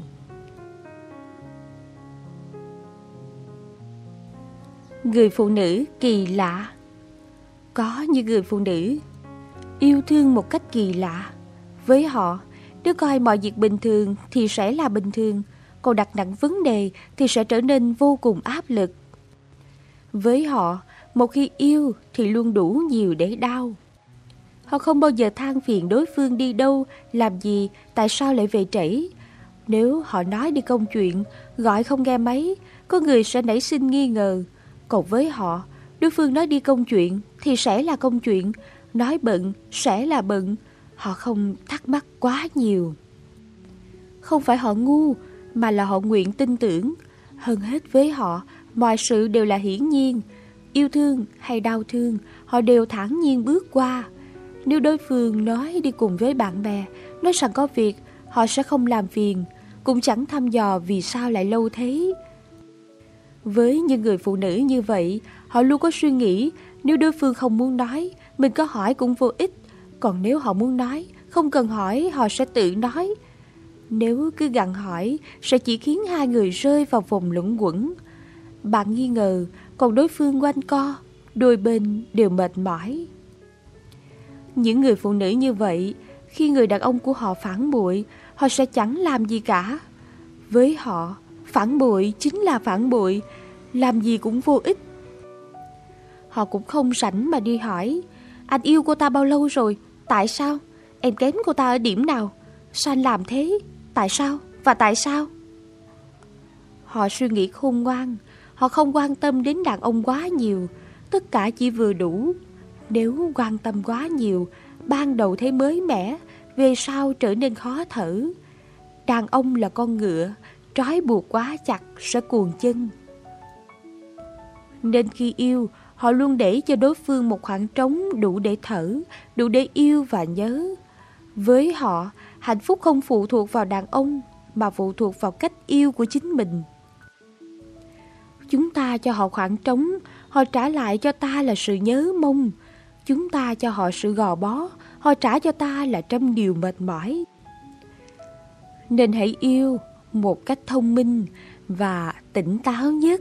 Người phụ nữ kỳ lạ. Có những người phụ nữ yêu thương một cách kỳ lạ. Với họ, nếu coi mọi việc bình thường thì sẽ là bình thường, còn đặt nặng vấn đề thì sẽ trở nên vô cùng áp lực. Với họ, một khi yêu thì luôn đủ nhiều để đau. Họ không bao giờ than phiền đối phương đi đâu, làm gì, tại sao lại về trễ. Nếu họ nói đi công chuyện, gọi không nghe máy, có người sẽ nảy sinh nghi ngờ. Còn với họ, đối phương nói đi công chuyện thì sẽ là công chuyện, nói bận sẽ là bận. Họ không thắc mắc quá nhiều. Không phải họ ngu, mà là họ nguyện tin tưởng. Hơn hết với họ, mọi sự đều là hiển nhiên. Yêu thương hay đau thương, họ đều thản nhiên bước qua. Nếu đối phương nói đi cùng với bạn bè, nói rằng có việc, họ sẽ không làm phiền, cũng chẳng thăm dò vì sao lại lâu thế. Với những người phụ nữ như vậy, họ luôn có suy nghĩ, nếu đối phương không muốn nói, mình có hỏi cũng vô ích. Còn nếu họ muốn nói, không cần hỏi, họ sẽ tự nói. Nếu cứ gặng hỏi, sẽ chỉ khiến hai người rơi vào vòng luẩn quẩn. Bạn nghi ngờ, còn đối phương quanh co, đôi bên đều mệt mỏi. Những người phụ nữ như vậy, khi người đàn ông của họ phản bội, họ sẽ chẳng làm gì cả. Với họ, phản bội chính là phản bội, làm gì cũng vô ích. Họ cũng không rảnh mà đi hỏi, anh yêu cô ta bao lâu rồi? Tại sao? Em kém cô ta ở điểm nào? Sao anh làm thế? Tại sao? Và tại sao? Họ suy nghĩ khôn ngoan. Họ không quan tâm đến đàn ông quá nhiều. Tất cả chỉ vừa đủ. Nếu quan tâm quá nhiều, ban đầu thấy mới mẻ, về sau trở nên khó thở. Đàn ông là con ngựa, trói buộc quá chặt sẽ cuồng chân. Nên khi yêu, họ luôn để cho đối phương một khoảng trống đủ để thở, đủ để yêu và nhớ. Với họ, hạnh phúc không phụ thuộc vào đàn ông, mà phụ thuộc vào cách yêu của chính mình. Chúng ta cho họ khoảng trống, họ trả lại cho ta là sự nhớ mong. Chúng ta cho họ sự gò bó, họ trả cho ta là trăm điều mệt mỏi. Nên hãy yêu một cách thông minh và tỉnh táo nhất.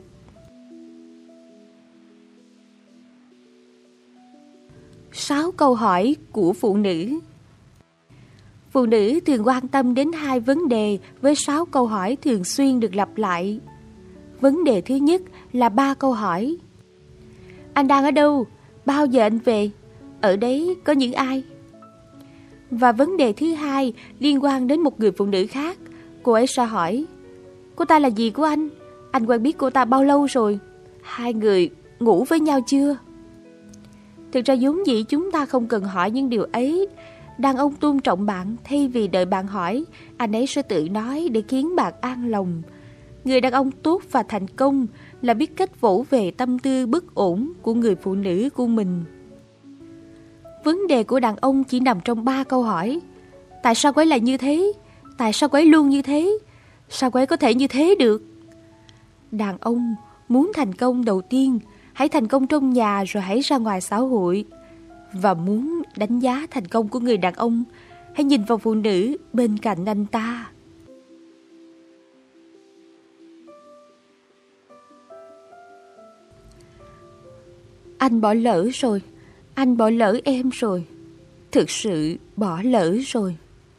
Sáu câu hỏi của phụ nữ. Phụ nữ thường quan tâm đến hai vấn đề với 6 câu hỏi thường xuyên được lặp lại. Vấn đề thứ nhất là 3 câu hỏi. Anh đang ở đâu? Bao giờ anh về? Ở đấy có những ai? Và vấn đề thứ hai liên quan đến một người phụ nữ khác. Cô ấy sẽ hỏi, cô ta là gì của anh? Anh quen biết cô ta bao lâu rồi? Hai người ngủ với nhau chưa? Thực ra vốn dĩ chúng ta không cần hỏi những điều ấy. Đàn ông tôn trọng bạn, thay vì đợi bạn hỏi, anh ấy sẽ tự nói để khiến bạn an lòng. Người đàn ông tốt và thành công là biết cách vỗ về tâm tư bất ổn của người phụ nữ của mình. Vấn đề của đàn ông chỉ nằm trong 3 câu hỏi. Tại sao cô ấy lại như thế? Tại sao cô ấy luôn như thế? Sao cô ấy có thể như thế được? Đàn ông muốn thành công đầu tiên, hãy thành công trong nhà rồi hãy ra ngoài xã hội. Và muốn đánh giá thành công của người đàn ông, hãy nhìn vào phụ nữ bên cạnh anh ta. Anh bỏ lỡ rồi, anh bỏ lỡ em rồi, thực sự bỏ lỡ rồi.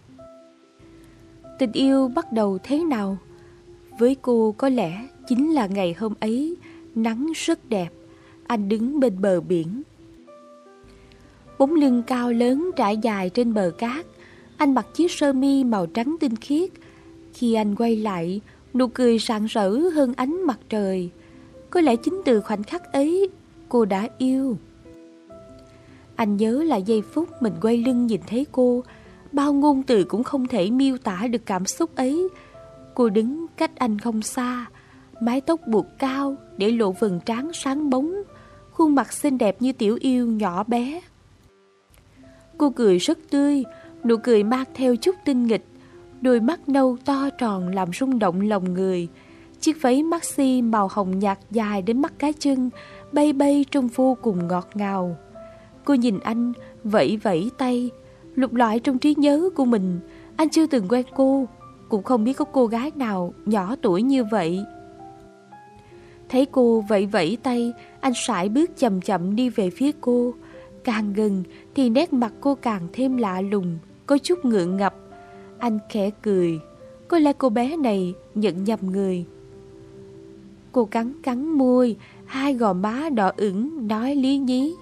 Tình yêu bắt đầu thế nào? Với cô có lẽ chính là ngày hôm ấy, nắng rất đẹp, anh đứng bên bờ biển. Bóng lưng cao lớn trải dài trên bờ cát, anh mặc chiếc sơ mi màu trắng tinh khiết. Khi anh quay lại, nụ cười rạng rỡ hơn ánh mặt trời. Có lẽ chính từ khoảnh khắc ấy, cô đã yêu. Anh nhớ lại giây phút mình quay lưng nhìn thấy cô, bao ngôn từ cũng không thể miêu tả được cảm xúc ấy. Cô đứng cách anh không xa, mái tóc buộc cao để lộ vầng trán sáng bóng, khuôn mặt xinh đẹp như tiểu yêu nhỏ bé. Cô cười rất tươi, nụ cười mang theo chút tinh nghịch, đôi mắt nâu to tròn làm rung động lòng người. Chiếc váy maxi màu hồng nhạt dài đến mắt cá chân, bay bay trông vô cùng ngọt ngào. Cô nhìn anh, vẫy vẫy tay. Lục lọi trong trí nhớ của mình, anh chưa từng quen cô, cũng không biết có cô gái nào nhỏ tuổi như vậy. Thấy cô vẫy vẫy tay, anh sải bước chậm chậm đi về phía cô. Càng gần thì nét mặt cô càng thêm lạ lùng, có chút ngượng ngập. Anh khẽ cười. Có lẽ cô bé này nhận nhầm người. Cô cắn cắn môi, hai gò má đỏ ửng, nói lý nhí: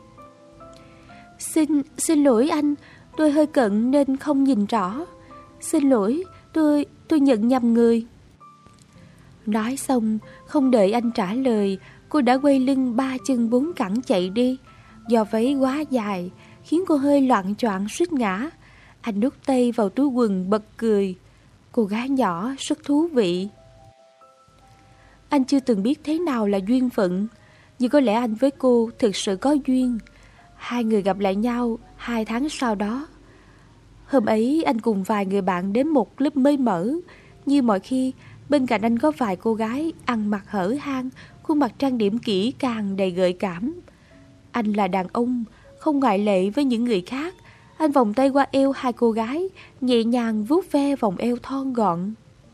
Xin lỗi anh, tôi hơi cận nên không nhìn rõ. Xin lỗi, tôi nhận nhầm người. Nói xong, không đợi anh trả lời, cô đã quay lưng ba chân bốn cẳng chạy đi. Do váy quá dài, khiến cô hơi loạng choạng suýt ngã. Anh đút tay vào túi quần bật cười. Cô gái nhỏ rất thú vị. Anh chưa từng biết thế nào là duyên phận, nhưng có lẽ anh với cô thực sự có duyên. Hai người gặp lại nhau 2 tháng sau đó. Hôm ấy anh cùng vài người bạn đến một club mới mở. Như mọi khi, bên cạnh anh có vài cô gái ăn mặc hở hang, khuôn mặt trang điểm kỹ càng đầy gợi cảm. Anh là đàn ông, không ngoại lệ với những người khác. Anh vòng tay qua eo hai cô gái, nhẹ nhàng vuốt ve vòng eo thon gọn.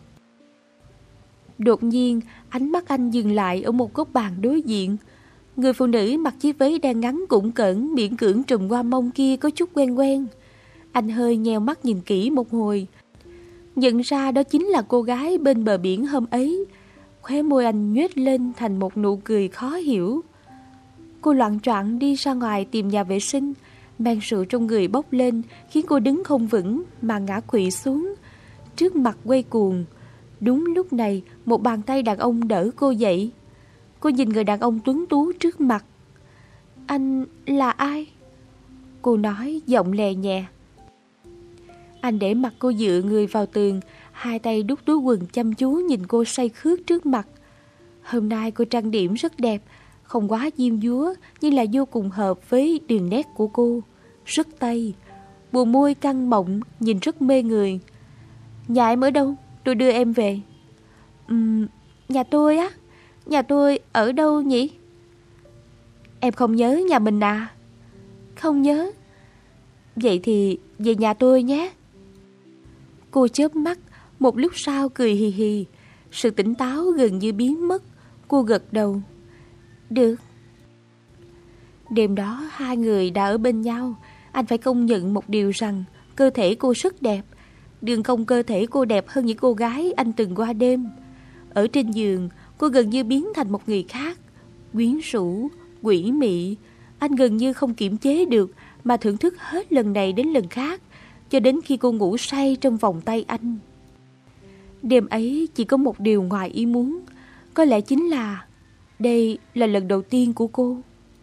Đột nhiên, ánh mắt anh dừng lại ở một góc bàn đối diện. Người phụ nữ mặc chiếc váy đen ngắn cũn cỡn, miễn cưỡng trùm qua mông kia có chút quen quen. Anh hơi nheo mắt nhìn kỹ một hồi, nhận ra đó chính là cô gái bên bờ biển hôm ấy. Khóe môi anh nhếch lên thành một nụ cười khó hiểu. Cô loạng choạng đi ra ngoài tìm nhà vệ sinh. Men rượu trong người bốc lên, khiến cô đứng không vững mà ngã khuỵu xuống. Trước mặt quay cuồng. Đúng lúc này, một bàn tay đàn ông đỡ cô dậy. Cô nhìn người đàn ông tuấn tú trước mặt. Anh là ai? Cô nói giọng lè nhẹ. Anh để mặt cô dựa người vào tường, hai tay đút túi quần chăm chú nhìn cô say khướt trước mặt. Hôm nay cô trang điểm rất đẹp, không quá diêm dúa nhưng là vô cùng hợp với đường nét của cô. Rất Tây, bờ môi căng mọng, nhìn rất mê người. Nhà em ở đâu? Tôi đưa em về. Nhà tôi á? Nhà tôi ở đâu nhỉ? Em không nhớ nhà mình à? Không nhớ. Vậy thì về nhà tôi nhé. Cô chớp mắt, một lúc sau cười hì hì. Sự tỉnh táo gần như biến mất. Cô gật đầu. Được. Đêm đó hai người đã ở bên nhau. Anh phải công nhận một điều rằng cơ thể cô rất đẹp. Đường cong cơ thể cô đẹp hơn những cô gái anh từng qua đêm. Ở trên giường, cô gần như biến thành một người khác. Quyến rũ, quỷ mị. Anh gần như không kiềm chế được mà thưởng thức hết lần này đến lần khác, cho đến khi cô ngủ say trong vòng tay anh. Đêm ấy chỉ có một điều ngoài ý muốn. Có lẽ chính là đây là lần đầu tiên của cô.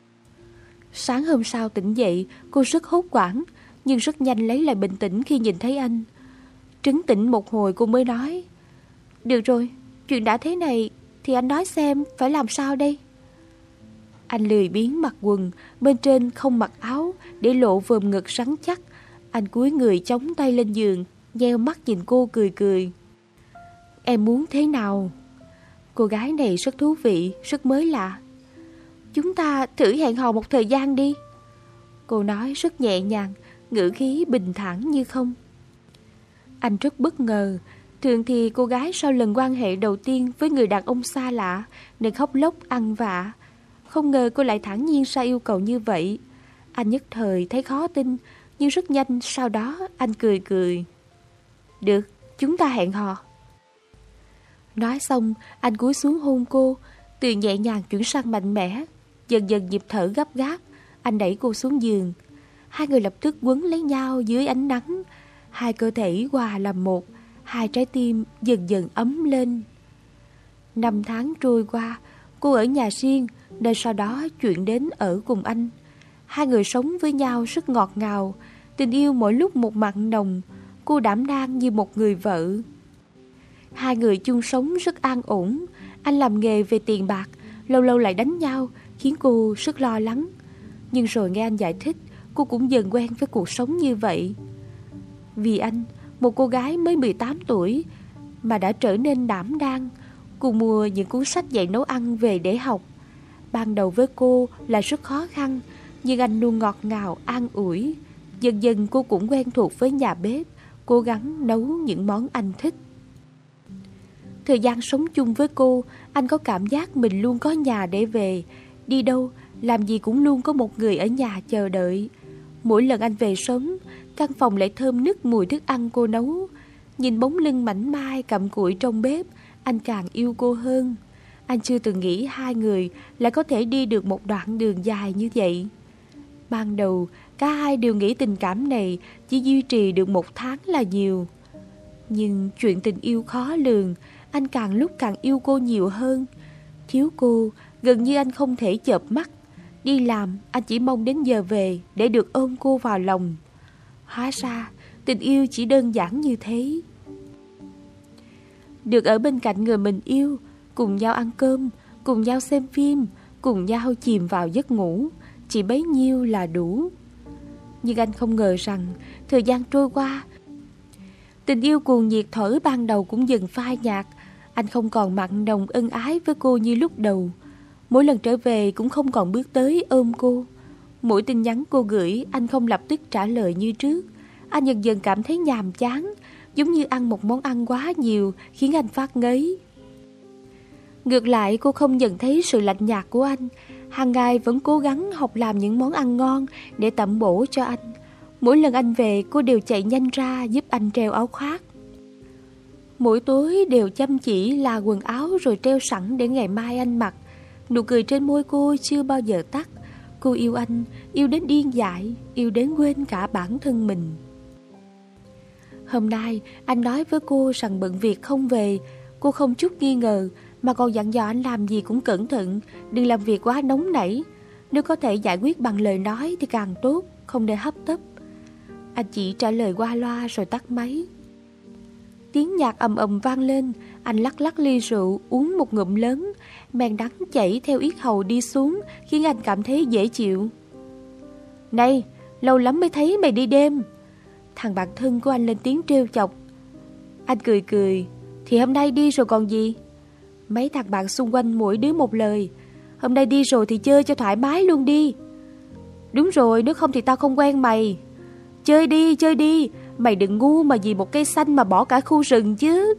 Sáng hôm sau tỉnh dậy, cô rất hốt hoảng, nhưng rất nhanh lấy lại bình tĩnh khi nhìn thấy anh. Trấn tĩnh một hồi cô mới nói: Được rồi, chuyện đã thế này thì anh nói xem phải làm sao đây? Anh lười biếng mặc quần, bên trên không mặc áo để lộ vòm ngực rắn chắc. Anh cúi người chống tay lên giường, nheo mắt nhìn cô cười cười. Em muốn thế nào? Cô gái này rất thú vị, rất mới lạ. Chúng ta thử hẹn hò một thời gian đi. Cô nói rất nhẹ nhàng, ngữ khí bình thản như không. Anh rất bất ngờ. Thường thì cô gái sau lần quan hệ đầu tiên với người đàn ông xa lạ nên khóc lóc ăn vạ. Không ngờ cô lại thản nhiên ra yêu cầu như vậy. Anh nhất thời thấy khó tin, nhưng rất nhanh sau đó anh cười cười. Được, chúng ta hẹn hò. Nói xong, anh cúi xuống hôn cô, từ nhẹ nhàng chuyển sang mạnh mẽ. Dần dần nhịp thở gấp gáp, anh đẩy cô xuống giường. Hai người lập tức quấn lấy nhau dưới ánh nắng. Hai cơ thể hòa làm một, hai trái tim dần dần ấm lên. 5 tháng trôi qua, cô ở nhà riêng, nên sau đó chuyển đến ở cùng anh. Hai người sống với nhau rất ngọt ngào, tình yêu mỗi lúc một mặn nồng. Cô đảm đang như một người vợ. Hai người chung sống rất an ổn. Anh làm nghề về tiền bạc, lâu lâu lại đánh nhau, khiến cô rất lo lắng. Nhưng rồi nghe anh giải thích, cô cũng dần quen với cuộc sống như vậy. Vì anh, một cô gái mới 18 tuổi mà đã trở nên đảm đang. Cô mua những cuốn sách dạy nấu ăn về để học. Ban đầu với cô là rất khó khăn, nhưng anh luôn ngọt ngào an ủi. Dần dần cô cũng quen thuộc với nhà bếp, cố gắng nấu những món anh thích. Thời gian sống chung với cô, anh có cảm giác mình luôn có nhà để về. Đi đâu, làm gì cũng luôn có một người ở nhà chờ đợi. Mỗi lần anh về sớm, căn phòng lại thơm nức mùi thức ăn cô nấu. Nhìn bóng lưng mảnh mai cặm cụi trong bếp, anh càng yêu cô hơn. Anh chưa từng nghĩ hai người lại có thể đi được một đoạn đường dài như vậy. Ban đầu, cả hai đều nghĩ tình cảm này chỉ duy trì được 1 tháng là nhiều. Nhưng chuyện tình yêu khó lường, anh càng lúc càng yêu cô nhiều hơn. Thiếu cô, gần như anh không thể chợp mắt. Đi làm, anh chỉ mong đến giờ về để được ôm cô vào lòng. Hóa ra, tình yêu chỉ đơn giản như thế. Được ở bên cạnh người mình yêu, cùng nhau ăn cơm, cùng nhau xem phim, cùng nhau chìm vào giấc ngủ, chỉ bấy nhiêu là đủ. Nhưng anh không ngờ rằng, thời gian trôi qua, tình yêu cuồng nhiệt thổi ban đầu cũng dần phai nhạt. Anh không còn mặn nồng ân ái với cô như lúc đầu. Mỗi lần trở về cũng không còn bước tới ôm cô. Mỗi tin nhắn cô gửi, anh không lập tức trả lời như trước. Anh dần dần cảm thấy nhàm chán, giống như ăn một món ăn quá nhiều khiến anh phát ngấy. Ngược lại, cô không nhận thấy sự lạnh nhạt của anh. Hàng ngày vẫn cố gắng học làm những món ăn ngon để tẩm bổ cho anh. Mỗi lần anh về, cô đều chạy nhanh ra giúp anh treo áo khoác. Mỗi tối đều chăm chỉ là quần áo rồi treo sẵn để ngày mai anh mặc. Nụ cười trên môi cô chưa bao giờ tắt. Cô yêu anh, yêu đến điên dại, yêu đến quên cả bản thân mình. Hôm nay, anh nói với cô rằng bận việc không về. Cô không chút nghi ngờ, mà còn dặn dò anh làm gì cũng cẩn thận, đừng làm việc quá nóng nảy. Nếu có thể giải quyết bằng lời nói thì càng tốt, không để hấp tấp. Anh chỉ trả lời qua loa rồi tắt máy. Tiếng nhạc ầm ầm vang lên, anh lắc lắc ly rượu, uống một ngụm lớn. Men đắng chảy theo yết hầu đi xuống, khiến anh cảm thấy dễ chịu. Này, lâu lắm mới thấy mày đi đêm. Thằng bạn thân của anh lên tiếng trêu chọc. Anh cười cười, thì hôm nay đi rồi còn gì. Mấy thằng bạn xung quanh mỗi đứa một lời. Hôm nay đi rồi thì chơi cho thoải mái luôn đi. Đúng rồi, nếu không thì tao không quen mày. Chơi đi, mày đừng ngu mà vì một cây xanh mà bỏ cả khu rừng chứ.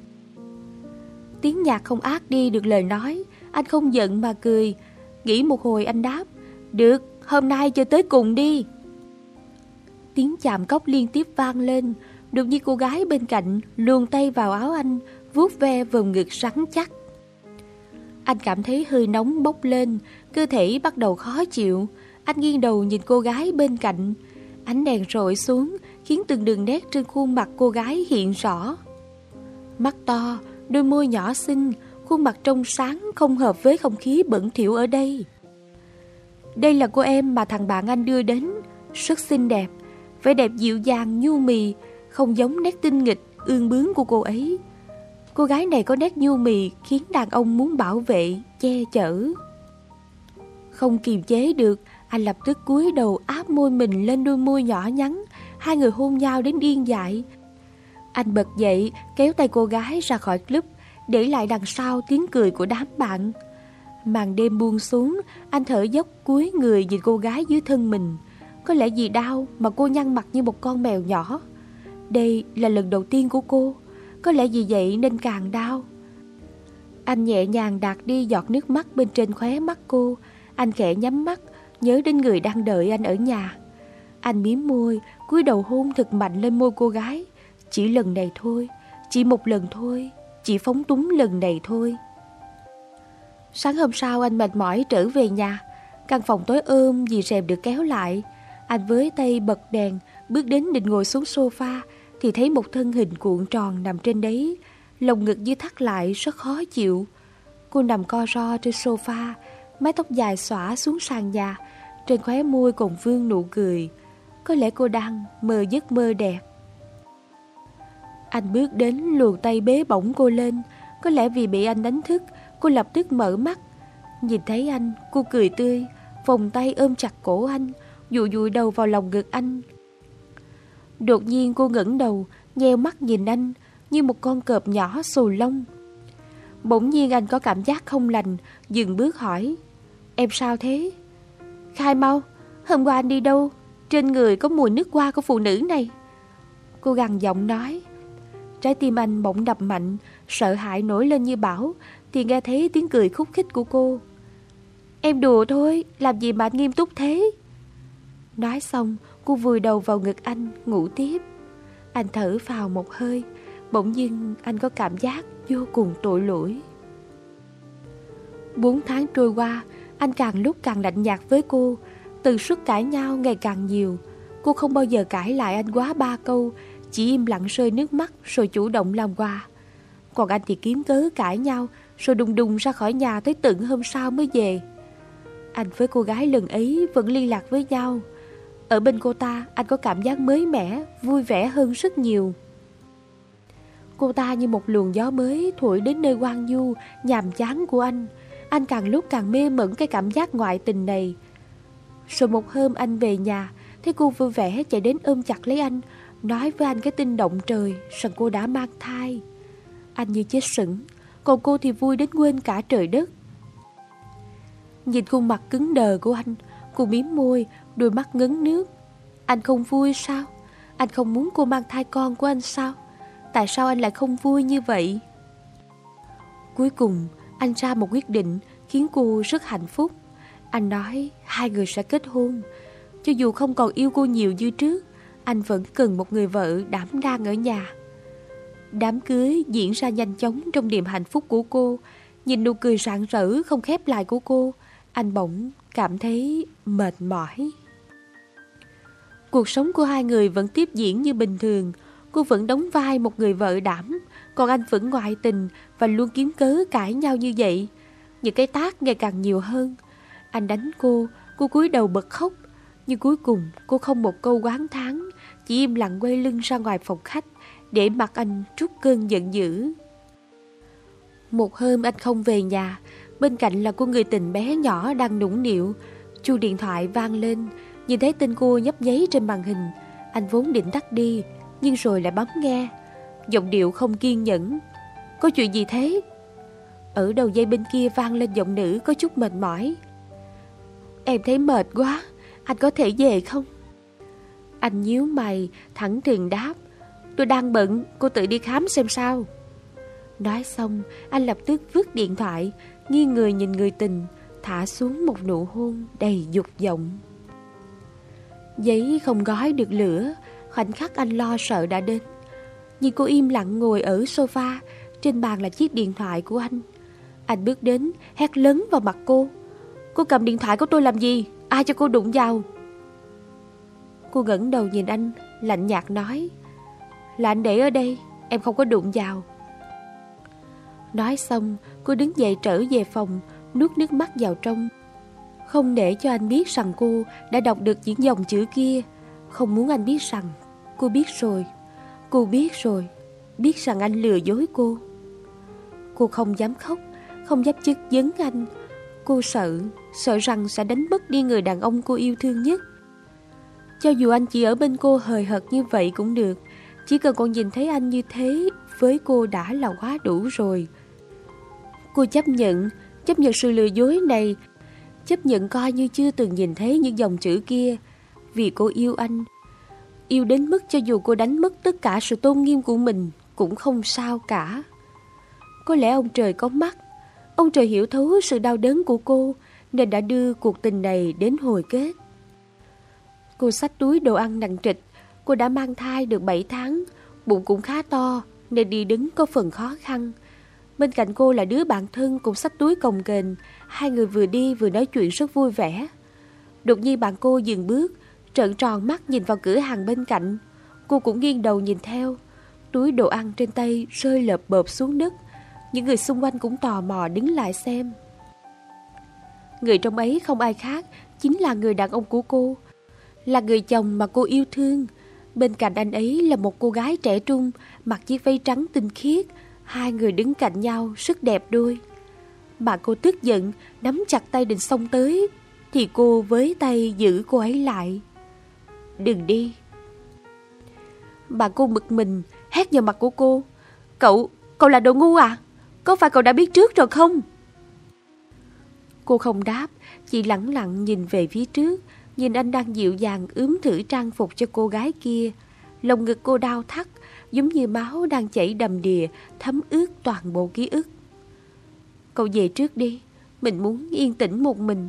Tiếng nhạc không át đi được lời nói. Anh không giận mà cười. Nghĩ một hồi anh đáp, được, hôm nay chơi tới cùng đi. Tiếng chạm cốc liên tiếp vang lên. Đột nhiên cô gái bên cạnh luồn tay vào áo anh, vuốt ve vùng ngực rắn chắc. Anh cảm thấy hơi nóng bốc lên, cơ thể bắt đầu khó chịu. Anh nghiêng đầu nhìn cô gái bên cạnh. Ánh đèn rọi xuống, khiến từng đường nét trên khuôn mặt cô gái hiện rõ. Mắt to, đôi môi nhỏ xinh, khuôn mặt trong sáng không hợp với không khí bẩn thỉu ở đây. Đây là cô em mà thằng bạn anh đưa đến, rất xinh đẹp, vẻ đẹp dịu dàng nhu mì, không giống nét tinh nghịch, ương bướng của cô ấy. Cô gái này có nét nhu mì khiến đàn ông muốn bảo vệ, che chở. Không kiềm chế được, anh lập tức cúi đầu áp môi mình lên đôi môi nhỏ nhắn. Hai người hôn nhau đến điên dại. Anh bật dậy, kéo tay cô gái ra khỏi club, để lại đằng sau tiếng cười của đám bạn. Màn đêm buông xuống, anh thở dốc cúi người nhìn cô gái dưới thân mình. Có lẽ vì đau mà cô nhăn mặt như một con mèo nhỏ. Đây là lần đầu tiên của cô, có lẽ vì vậy nên càng đau. Anh nhẹ nhàng đạt đi giọt nước mắt bên trên khóe mắt cô. Anh khẽ nhắm mắt, nhớ đến người đang đợi anh ở nhà. Anh mím môi, cúi đầu hôn thật mạnh lên môi cô gái. Chỉ lần này thôi, chỉ một lần thôi, chỉ phóng túng lần này thôi. Sáng hôm sau anh mệt mỏi trở về nhà. Căn phòng tối ôm vì rèm được kéo lại. Anh với tay bật đèn, bước đến định ngồi xuống sofa thì thấy một thân hình cuộn tròn nằm trên đấy. Lồng ngực như thắt lại rất khó chịu. Cô nằm co ro trên sofa, mái tóc dài xõa xuống sàn nhà, trên khóe môi còn vương nụ cười. Có lẽ cô đang mơ giấc mơ đẹp. Anh bước đến luồn tay bế bổng cô lên. Có lẽ vì bị anh đánh thức, cô lập tức mở mắt. Nhìn thấy anh, cô cười tươi, vòng tay ôm chặt cổ anh, dụi dụi đầu vào lòng ngực anh. Đột nhiên cô ngẩng đầu, nheo mắt nhìn anh như một con cọp nhỏ xù lông. Bỗng nhiên anh có cảm giác không lành, dừng bước hỏi: Em sao thế? Khai mau, hôm qua anh đi đâu? Trên người có mùi nước hoa của phụ nữ này. Cô gằn giọng nói. Trái tim anh bỗng đập mạnh, sợ hãi nổi lên như bão, thì nghe thấy tiếng cười khúc khích của cô. Em đùa thôi, làm gì mà anh nghiêm túc thế? Nói xong, cô vùi đầu vào ngực anh, ngủ tiếp. Anh thở phào một hơi, bỗng dưng anh có cảm giác vô cùng tội lỗi. 4 tháng trôi qua, anh càng lúc càng lạnh nhạt với cô. Tần suất cãi nhau ngày càng nhiều. Cô không bao giờ cãi lại anh quá 3 câu, chỉ im lặng rơi nước mắt rồi chủ động làm quà. Còn anh thì kiếm cớ cãi nhau, rồi đùng đùng ra khỏi nhà tới tận hôm sau mới về. Anh với cô gái lần ấy vẫn liên lạc với nhau. Ở bên cô ta, anh có cảm giác mới mẻ, vui vẻ hơn rất nhiều. Cô ta như một luồng gió mới thổi đến nơi hoang vu, nhàm chán của anh. Anh càng lúc càng mê mẩn cái cảm giác ngoại tình này. Rồi một hôm anh về nhà, thấy cô vui vẻ chạy đến ôm chặt lấy anh, nói với anh cái tin động trời rằng cô đã mang thai. Anh như chết sững, còn cô thì vui đến quên cả trời đất. Nhìn khuôn mặt cứng đờ của anh, cô mím môi, đôi mắt ngấn nước. Anh không vui sao? Anh không muốn cô mang thai con của anh sao? Tại sao anh lại không vui như vậy? Cuối cùng, anh ra một quyết định khiến cô rất hạnh phúc. Anh nói hai người sẽ kết hôn. Cho dù không còn yêu cô nhiều như trước, anh vẫn cần một người vợ đảm đang ở nhà. Đám cưới diễn ra nhanh chóng trong niềm hạnh phúc của cô. Nhìn nụ cười rạng rỡ không khép lại của cô, anh bỗng cảm thấy mệt mỏi. Cuộc sống của hai người vẫn tiếp diễn như bình thường. Cô vẫn đóng vai một người vợ đảm, còn anh vẫn ngoại tình và luôn kiếm cớ cãi nhau như vậy. Những cái tát ngày càng nhiều hơn. Anh đánh cô cúi đầu bật khóc. Nhưng cuối cùng cô không một câu oán thán, chỉ im lặng quay lưng ra ngoài phòng khách để mặc anh trút cơn giận dữ. Một hôm anh không về nhà, bên cạnh là cô người tình bé nhỏ đang nũng nịu. Chuông điện thoại vang lên, nhìn thấy tên cô nhấp nháy trên màn hình. Anh vốn định tắt đi, nhưng rồi lại bấm nghe. Giọng điệu không kiên nhẫn. Có chuyện gì thế? Ở đầu dây bên kia vang lên giọng nữ có chút mệt mỏi. Em thấy mệt quá, anh có thể về không? Anh nhíu mày, thẳng thừng đáp. Tôi đang bận, cô tự đi khám xem sao. Nói xong, anh lập tức vứt điện thoại, nghiêng người nhìn người tình, thả xuống một nụ hôn đầy dục vọng. Giấy không gói được lửa, khoảnh khắc anh lo sợ đã đến. Nhưng cô im lặng ngồi ở sofa, trên bàn là chiếc điện thoại của anh. Anh bước đến, hét lớn vào mặt cô. Cô cầm điện thoại của tôi làm gì? Ai cho cô đụng vào? Cô ngẩng đầu nhìn anh, lạnh nhạt nói. Là anh để ở đây, em không có đụng vào. Nói xong, cô đứng dậy trở về phòng, nuốt nước mắt vào trong. Không để cho anh biết rằng cô đã đọc được những dòng chữ kia. Không muốn anh biết rằng cô biết rồi. Cô biết rồi, biết rằng anh lừa dối cô. Cô không dám khóc, không dám chất vấn anh. Cô sợ rằng sẽ đánh mất đi người đàn ông cô yêu thương nhất. Cho dù anh chỉ ở bên cô hời hợt như vậy cũng được, chỉ cần còn nhìn thấy anh như thế với cô đã là quá đủ rồi. Cô chấp nhận sự lừa dối này, chấp nhận coi như chưa từng nhìn thấy những dòng chữ kia. Vì cô yêu anh, yêu đến mức cho dù cô đánh mất tất cả sự tôn nghiêm của mình cũng không sao cả. Có lẽ ông trời có mắt, ông trời hiểu thấu sự đau đớn của cô nên đã đưa cuộc tình này đến hồi kết. Cô xách túi đồ ăn nặng trịch. Cô đã mang thai được 7 tháng, bụng cũng khá to nên đi đứng có phần khó khăn. Bên cạnh cô là đứa bạn thân cũng xách túi cồng kềnh. Hai người vừa đi vừa nói chuyện rất vui vẻ. Đột nhiên bạn cô dừng bước, trợn tròn mắt nhìn vào cửa hàng bên cạnh. Cô cũng nghiêng đầu nhìn theo. Túi đồ ăn trên tay rơi lợp bợp xuống đất. Những người xung quanh cũng tò mò đứng lại xem. Người trong ấy không ai khác, chính là người đàn ông của cô, là người chồng mà cô yêu thương. Bên cạnh anh ấy là một cô gái trẻ trung, mặc chiếc váy trắng tinh khiết. Hai người đứng cạnh nhau rất đẹp đôi. Bạn cô tức giận, nắm chặt tay định xông tới, thì cô với tay giữ cô ấy lại. Đừng đi. Bạn cô bực mình, hét vào mặt của cô. Cậu là đồ ngu à? có phải cậu đã biết trước rồi không? Cô không đáp, chỉ lẳng lặng nhìn về phía trước, nhìn anh đang dịu dàng ướm thử trang phục cho cô gái kia. Lồng ngực cô đau thắt, giống như máu đang chảy đầm đìa, thấm ướt toàn bộ ký ức. Cậu về trước đi, mình muốn yên tĩnh một mình.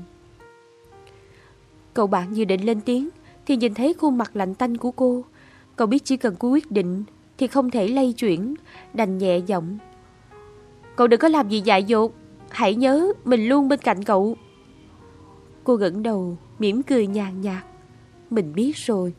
Cậu bạn vừa định lên tiếng thì nhìn thấy khuôn mặt lạnh tanh của cô. Cậu biết chỉ cần cô quyết định thì không thể lay chuyển, đành nhẹ giọng. Cậu đừng có làm gì dại dột, hãy nhớ mình luôn bên cạnh cậu. Cô gật đầu, mỉm cười nhàn nhạt. Mình biết rồi.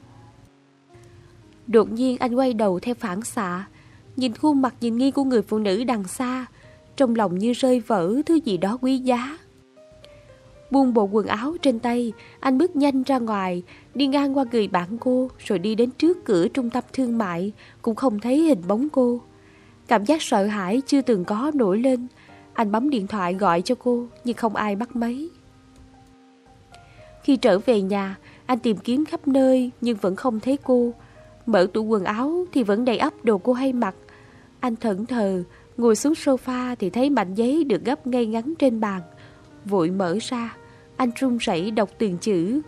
Đột nhiên anh quay đầu theo phản xạ, nhìn khuôn mặt nhìn nghi của người phụ nữ đằng xa, trong lòng như rơi vỡ thứ gì đó quý giá. Buông bộ quần áo trên tay, anh bước nhanh ra ngoài, đi ngang qua người bạn cô, rồi đi đến trước cửa trung tâm thương mại, cũng không thấy hình bóng cô. Cảm giác sợ hãi chưa từng có nổi lên. Anh bấm điện thoại gọi cho cô, nhưng không ai bắt máy. Khi trở về nhà, anh tìm kiếm khắp nơi nhưng vẫn không thấy cô. Mở tủ quần áo thì vẫn đầy ắp đồ cô hay mặc. Anh thẫn thờ, ngồi xuống sofa thì thấy mảnh giấy được gấp ngay ngắn trên bàn. Vội mở ra, anh run rẩy đọc từng chữ.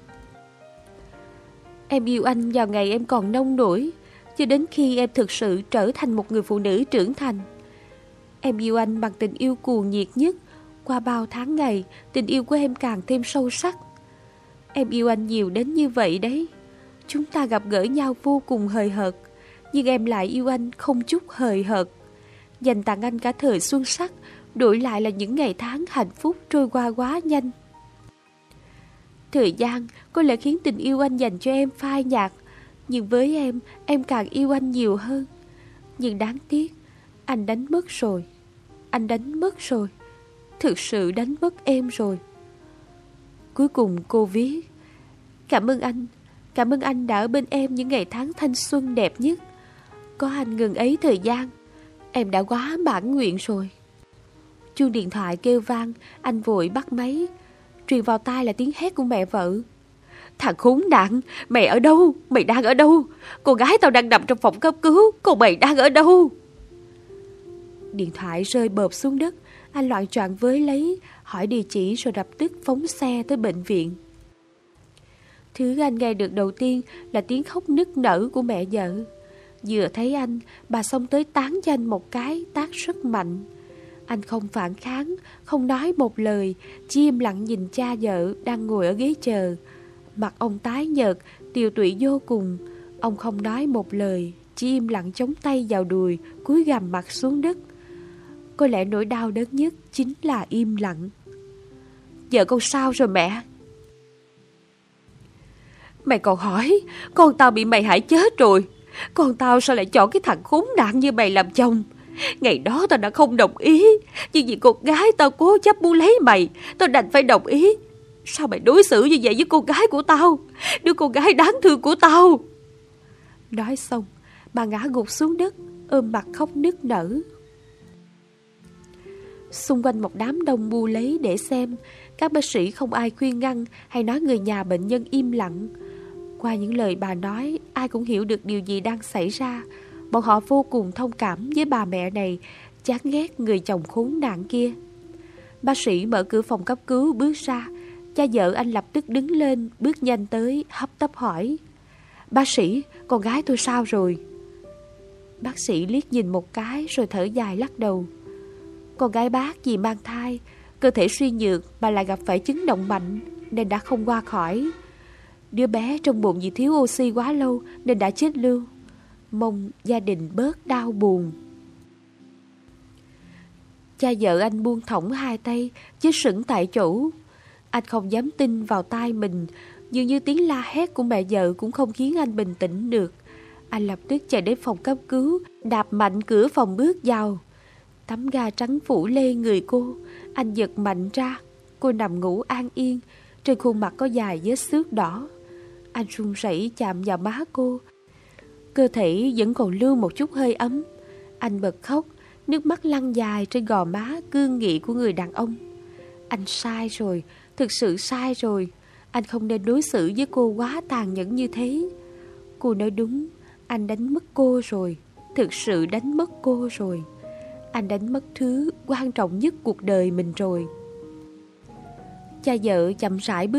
Em yêu anh vào ngày em còn nông nổi, cho đến khi em thực sự trở thành một người phụ nữ trưởng thành. Em yêu anh bằng tình yêu cuồng nhiệt nhất. Qua bao tháng ngày, tình yêu của em càng thêm sâu sắc. Em yêu anh nhiều đến như vậy đấy. Chúng ta gặp gỡ nhau vô cùng hời hợt, nhưng em lại yêu anh không chút hời hợt. Dành tặng anh cả thời xuân sắc, đổi lại là những ngày tháng hạnh phúc trôi qua quá nhanh. Thời gian có lẽ khiến tình yêu anh dành cho em phai nhạt, nhưng với em càng yêu anh nhiều hơn. Nhưng đáng tiếc, anh đánh mất rồi. Anh đánh mất rồi. Thực sự đánh mất em rồi. Cuối cùng cô viết: Cảm ơn anh đã ở bên em những ngày tháng thanh xuân đẹp nhất. Có anh ngừng ấy thời gian, em đã quá mãn nguyện rồi. Chuông điện thoại kêu vang, anh vội bắt máy. Truyền vào tai là tiếng hét của mẹ vợ. Thằng khốn nạn, mày ở đâu? Mày đang ở đâu? Cô gái tao đang nằm trong phòng cấp cứu, còn mày đang ở đâu? Điện thoại rơi bợp xuống đất. Anh loạng choạng với lấy, hỏi địa chỉ rồi lập tức phóng xe tới bệnh viện. Thứ anh nghe được đầu tiên là tiếng khóc nức nở của mẹ vợ. Vừa thấy anh, bà xông tới tán cho anh một cái tát rất mạnh. Anh không phản kháng, không nói một lời, chỉ im lặng nhìn cha vợ đang ngồi ở ghế chờ. Mặt ông tái nhợt, tiều tụy vô cùng. Ông không nói một lời, chỉ im lặng chống tay vào đùi, cúi gằm mặt xuống đất. Có lẽ nỗi đau đớn nhất chính là im lặng. Vợ con sao rồi mẹ? Mày còn hỏi, con tao bị mày hại chết rồi. Con tao sao lại chọn cái thằng khốn nạn như mày làm chồng? Ngày đó tao đã không đồng ý, nhưng vì con gái tao cố chấp muốn lấy mày, tao đành phải đồng ý. Sao mày đối xử như vậy với con gái của tao, đứa con gái đáng thương của tao? Nói xong, bà ngã gục xuống đất, ôm mặt khóc nức nở. Xung quanh một đám đông bu lấy để xem. Các bác sĩ không ai khuyên ngăn hay nói người nhà bệnh nhân im lặng. Qua những lời bà nói, ai cũng hiểu được điều gì đang xảy ra. Bọn họ vô cùng thông cảm với bà mẹ này, chán ghét người chồng khốn nạn kia. Bác sĩ mở cửa phòng cấp cứu bước ra. Cha vợ anh lập tức đứng lên, bước nhanh tới, hấp tấp hỏi: Bác sĩ, con gái tôi sao rồi? Bác sĩ liếc nhìn một cái rồi thở dài lắc đầu. Con gái bác vì mang thai, cơ thể suy nhược mà lại gặp phải chứng động mạnh nên đã không qua khỏi. Đứa bé trong bụng vì thiếu oxy quá lâu nên đã chết lưu. Mong gia đình bớt đau buồn. Cha vợ anh buông thõng hai tay, chết sững tại chỗ. Anh không dám tin vào tai mình, dường như tiếng la hét của mẹ vợ cũng không khiến anh bình tĩnh được. Anh lập tức chạy đến phòng cấp cứu, đạp mạnh cửa phòng bước vào. Tấm ga trắng phủ lên người cô. Anh giật mạnh ra. Cô nằm ngủ an yên. Trên khuôn mặt có vài vết xước đỏ. Anh run rẩy chạm vào má cô. Cơ thể vẫn còn lưu một chút hơi ấm. Anh bật khóc, nước mắt lăn dài trên gò má cương nghị của người đàn ông. Anh sai rồi, thực sự sai rồi. Anh không nên đối xử với cô quá tàn nhẫn như thế. Cô nói đúng, anh đánh mất cô rồi. Thực sự đánh mất cô rồi. anh đánh mất thứ quan trọng nhất cuộc đời mình rồi. Cha vợ chậm rãi bước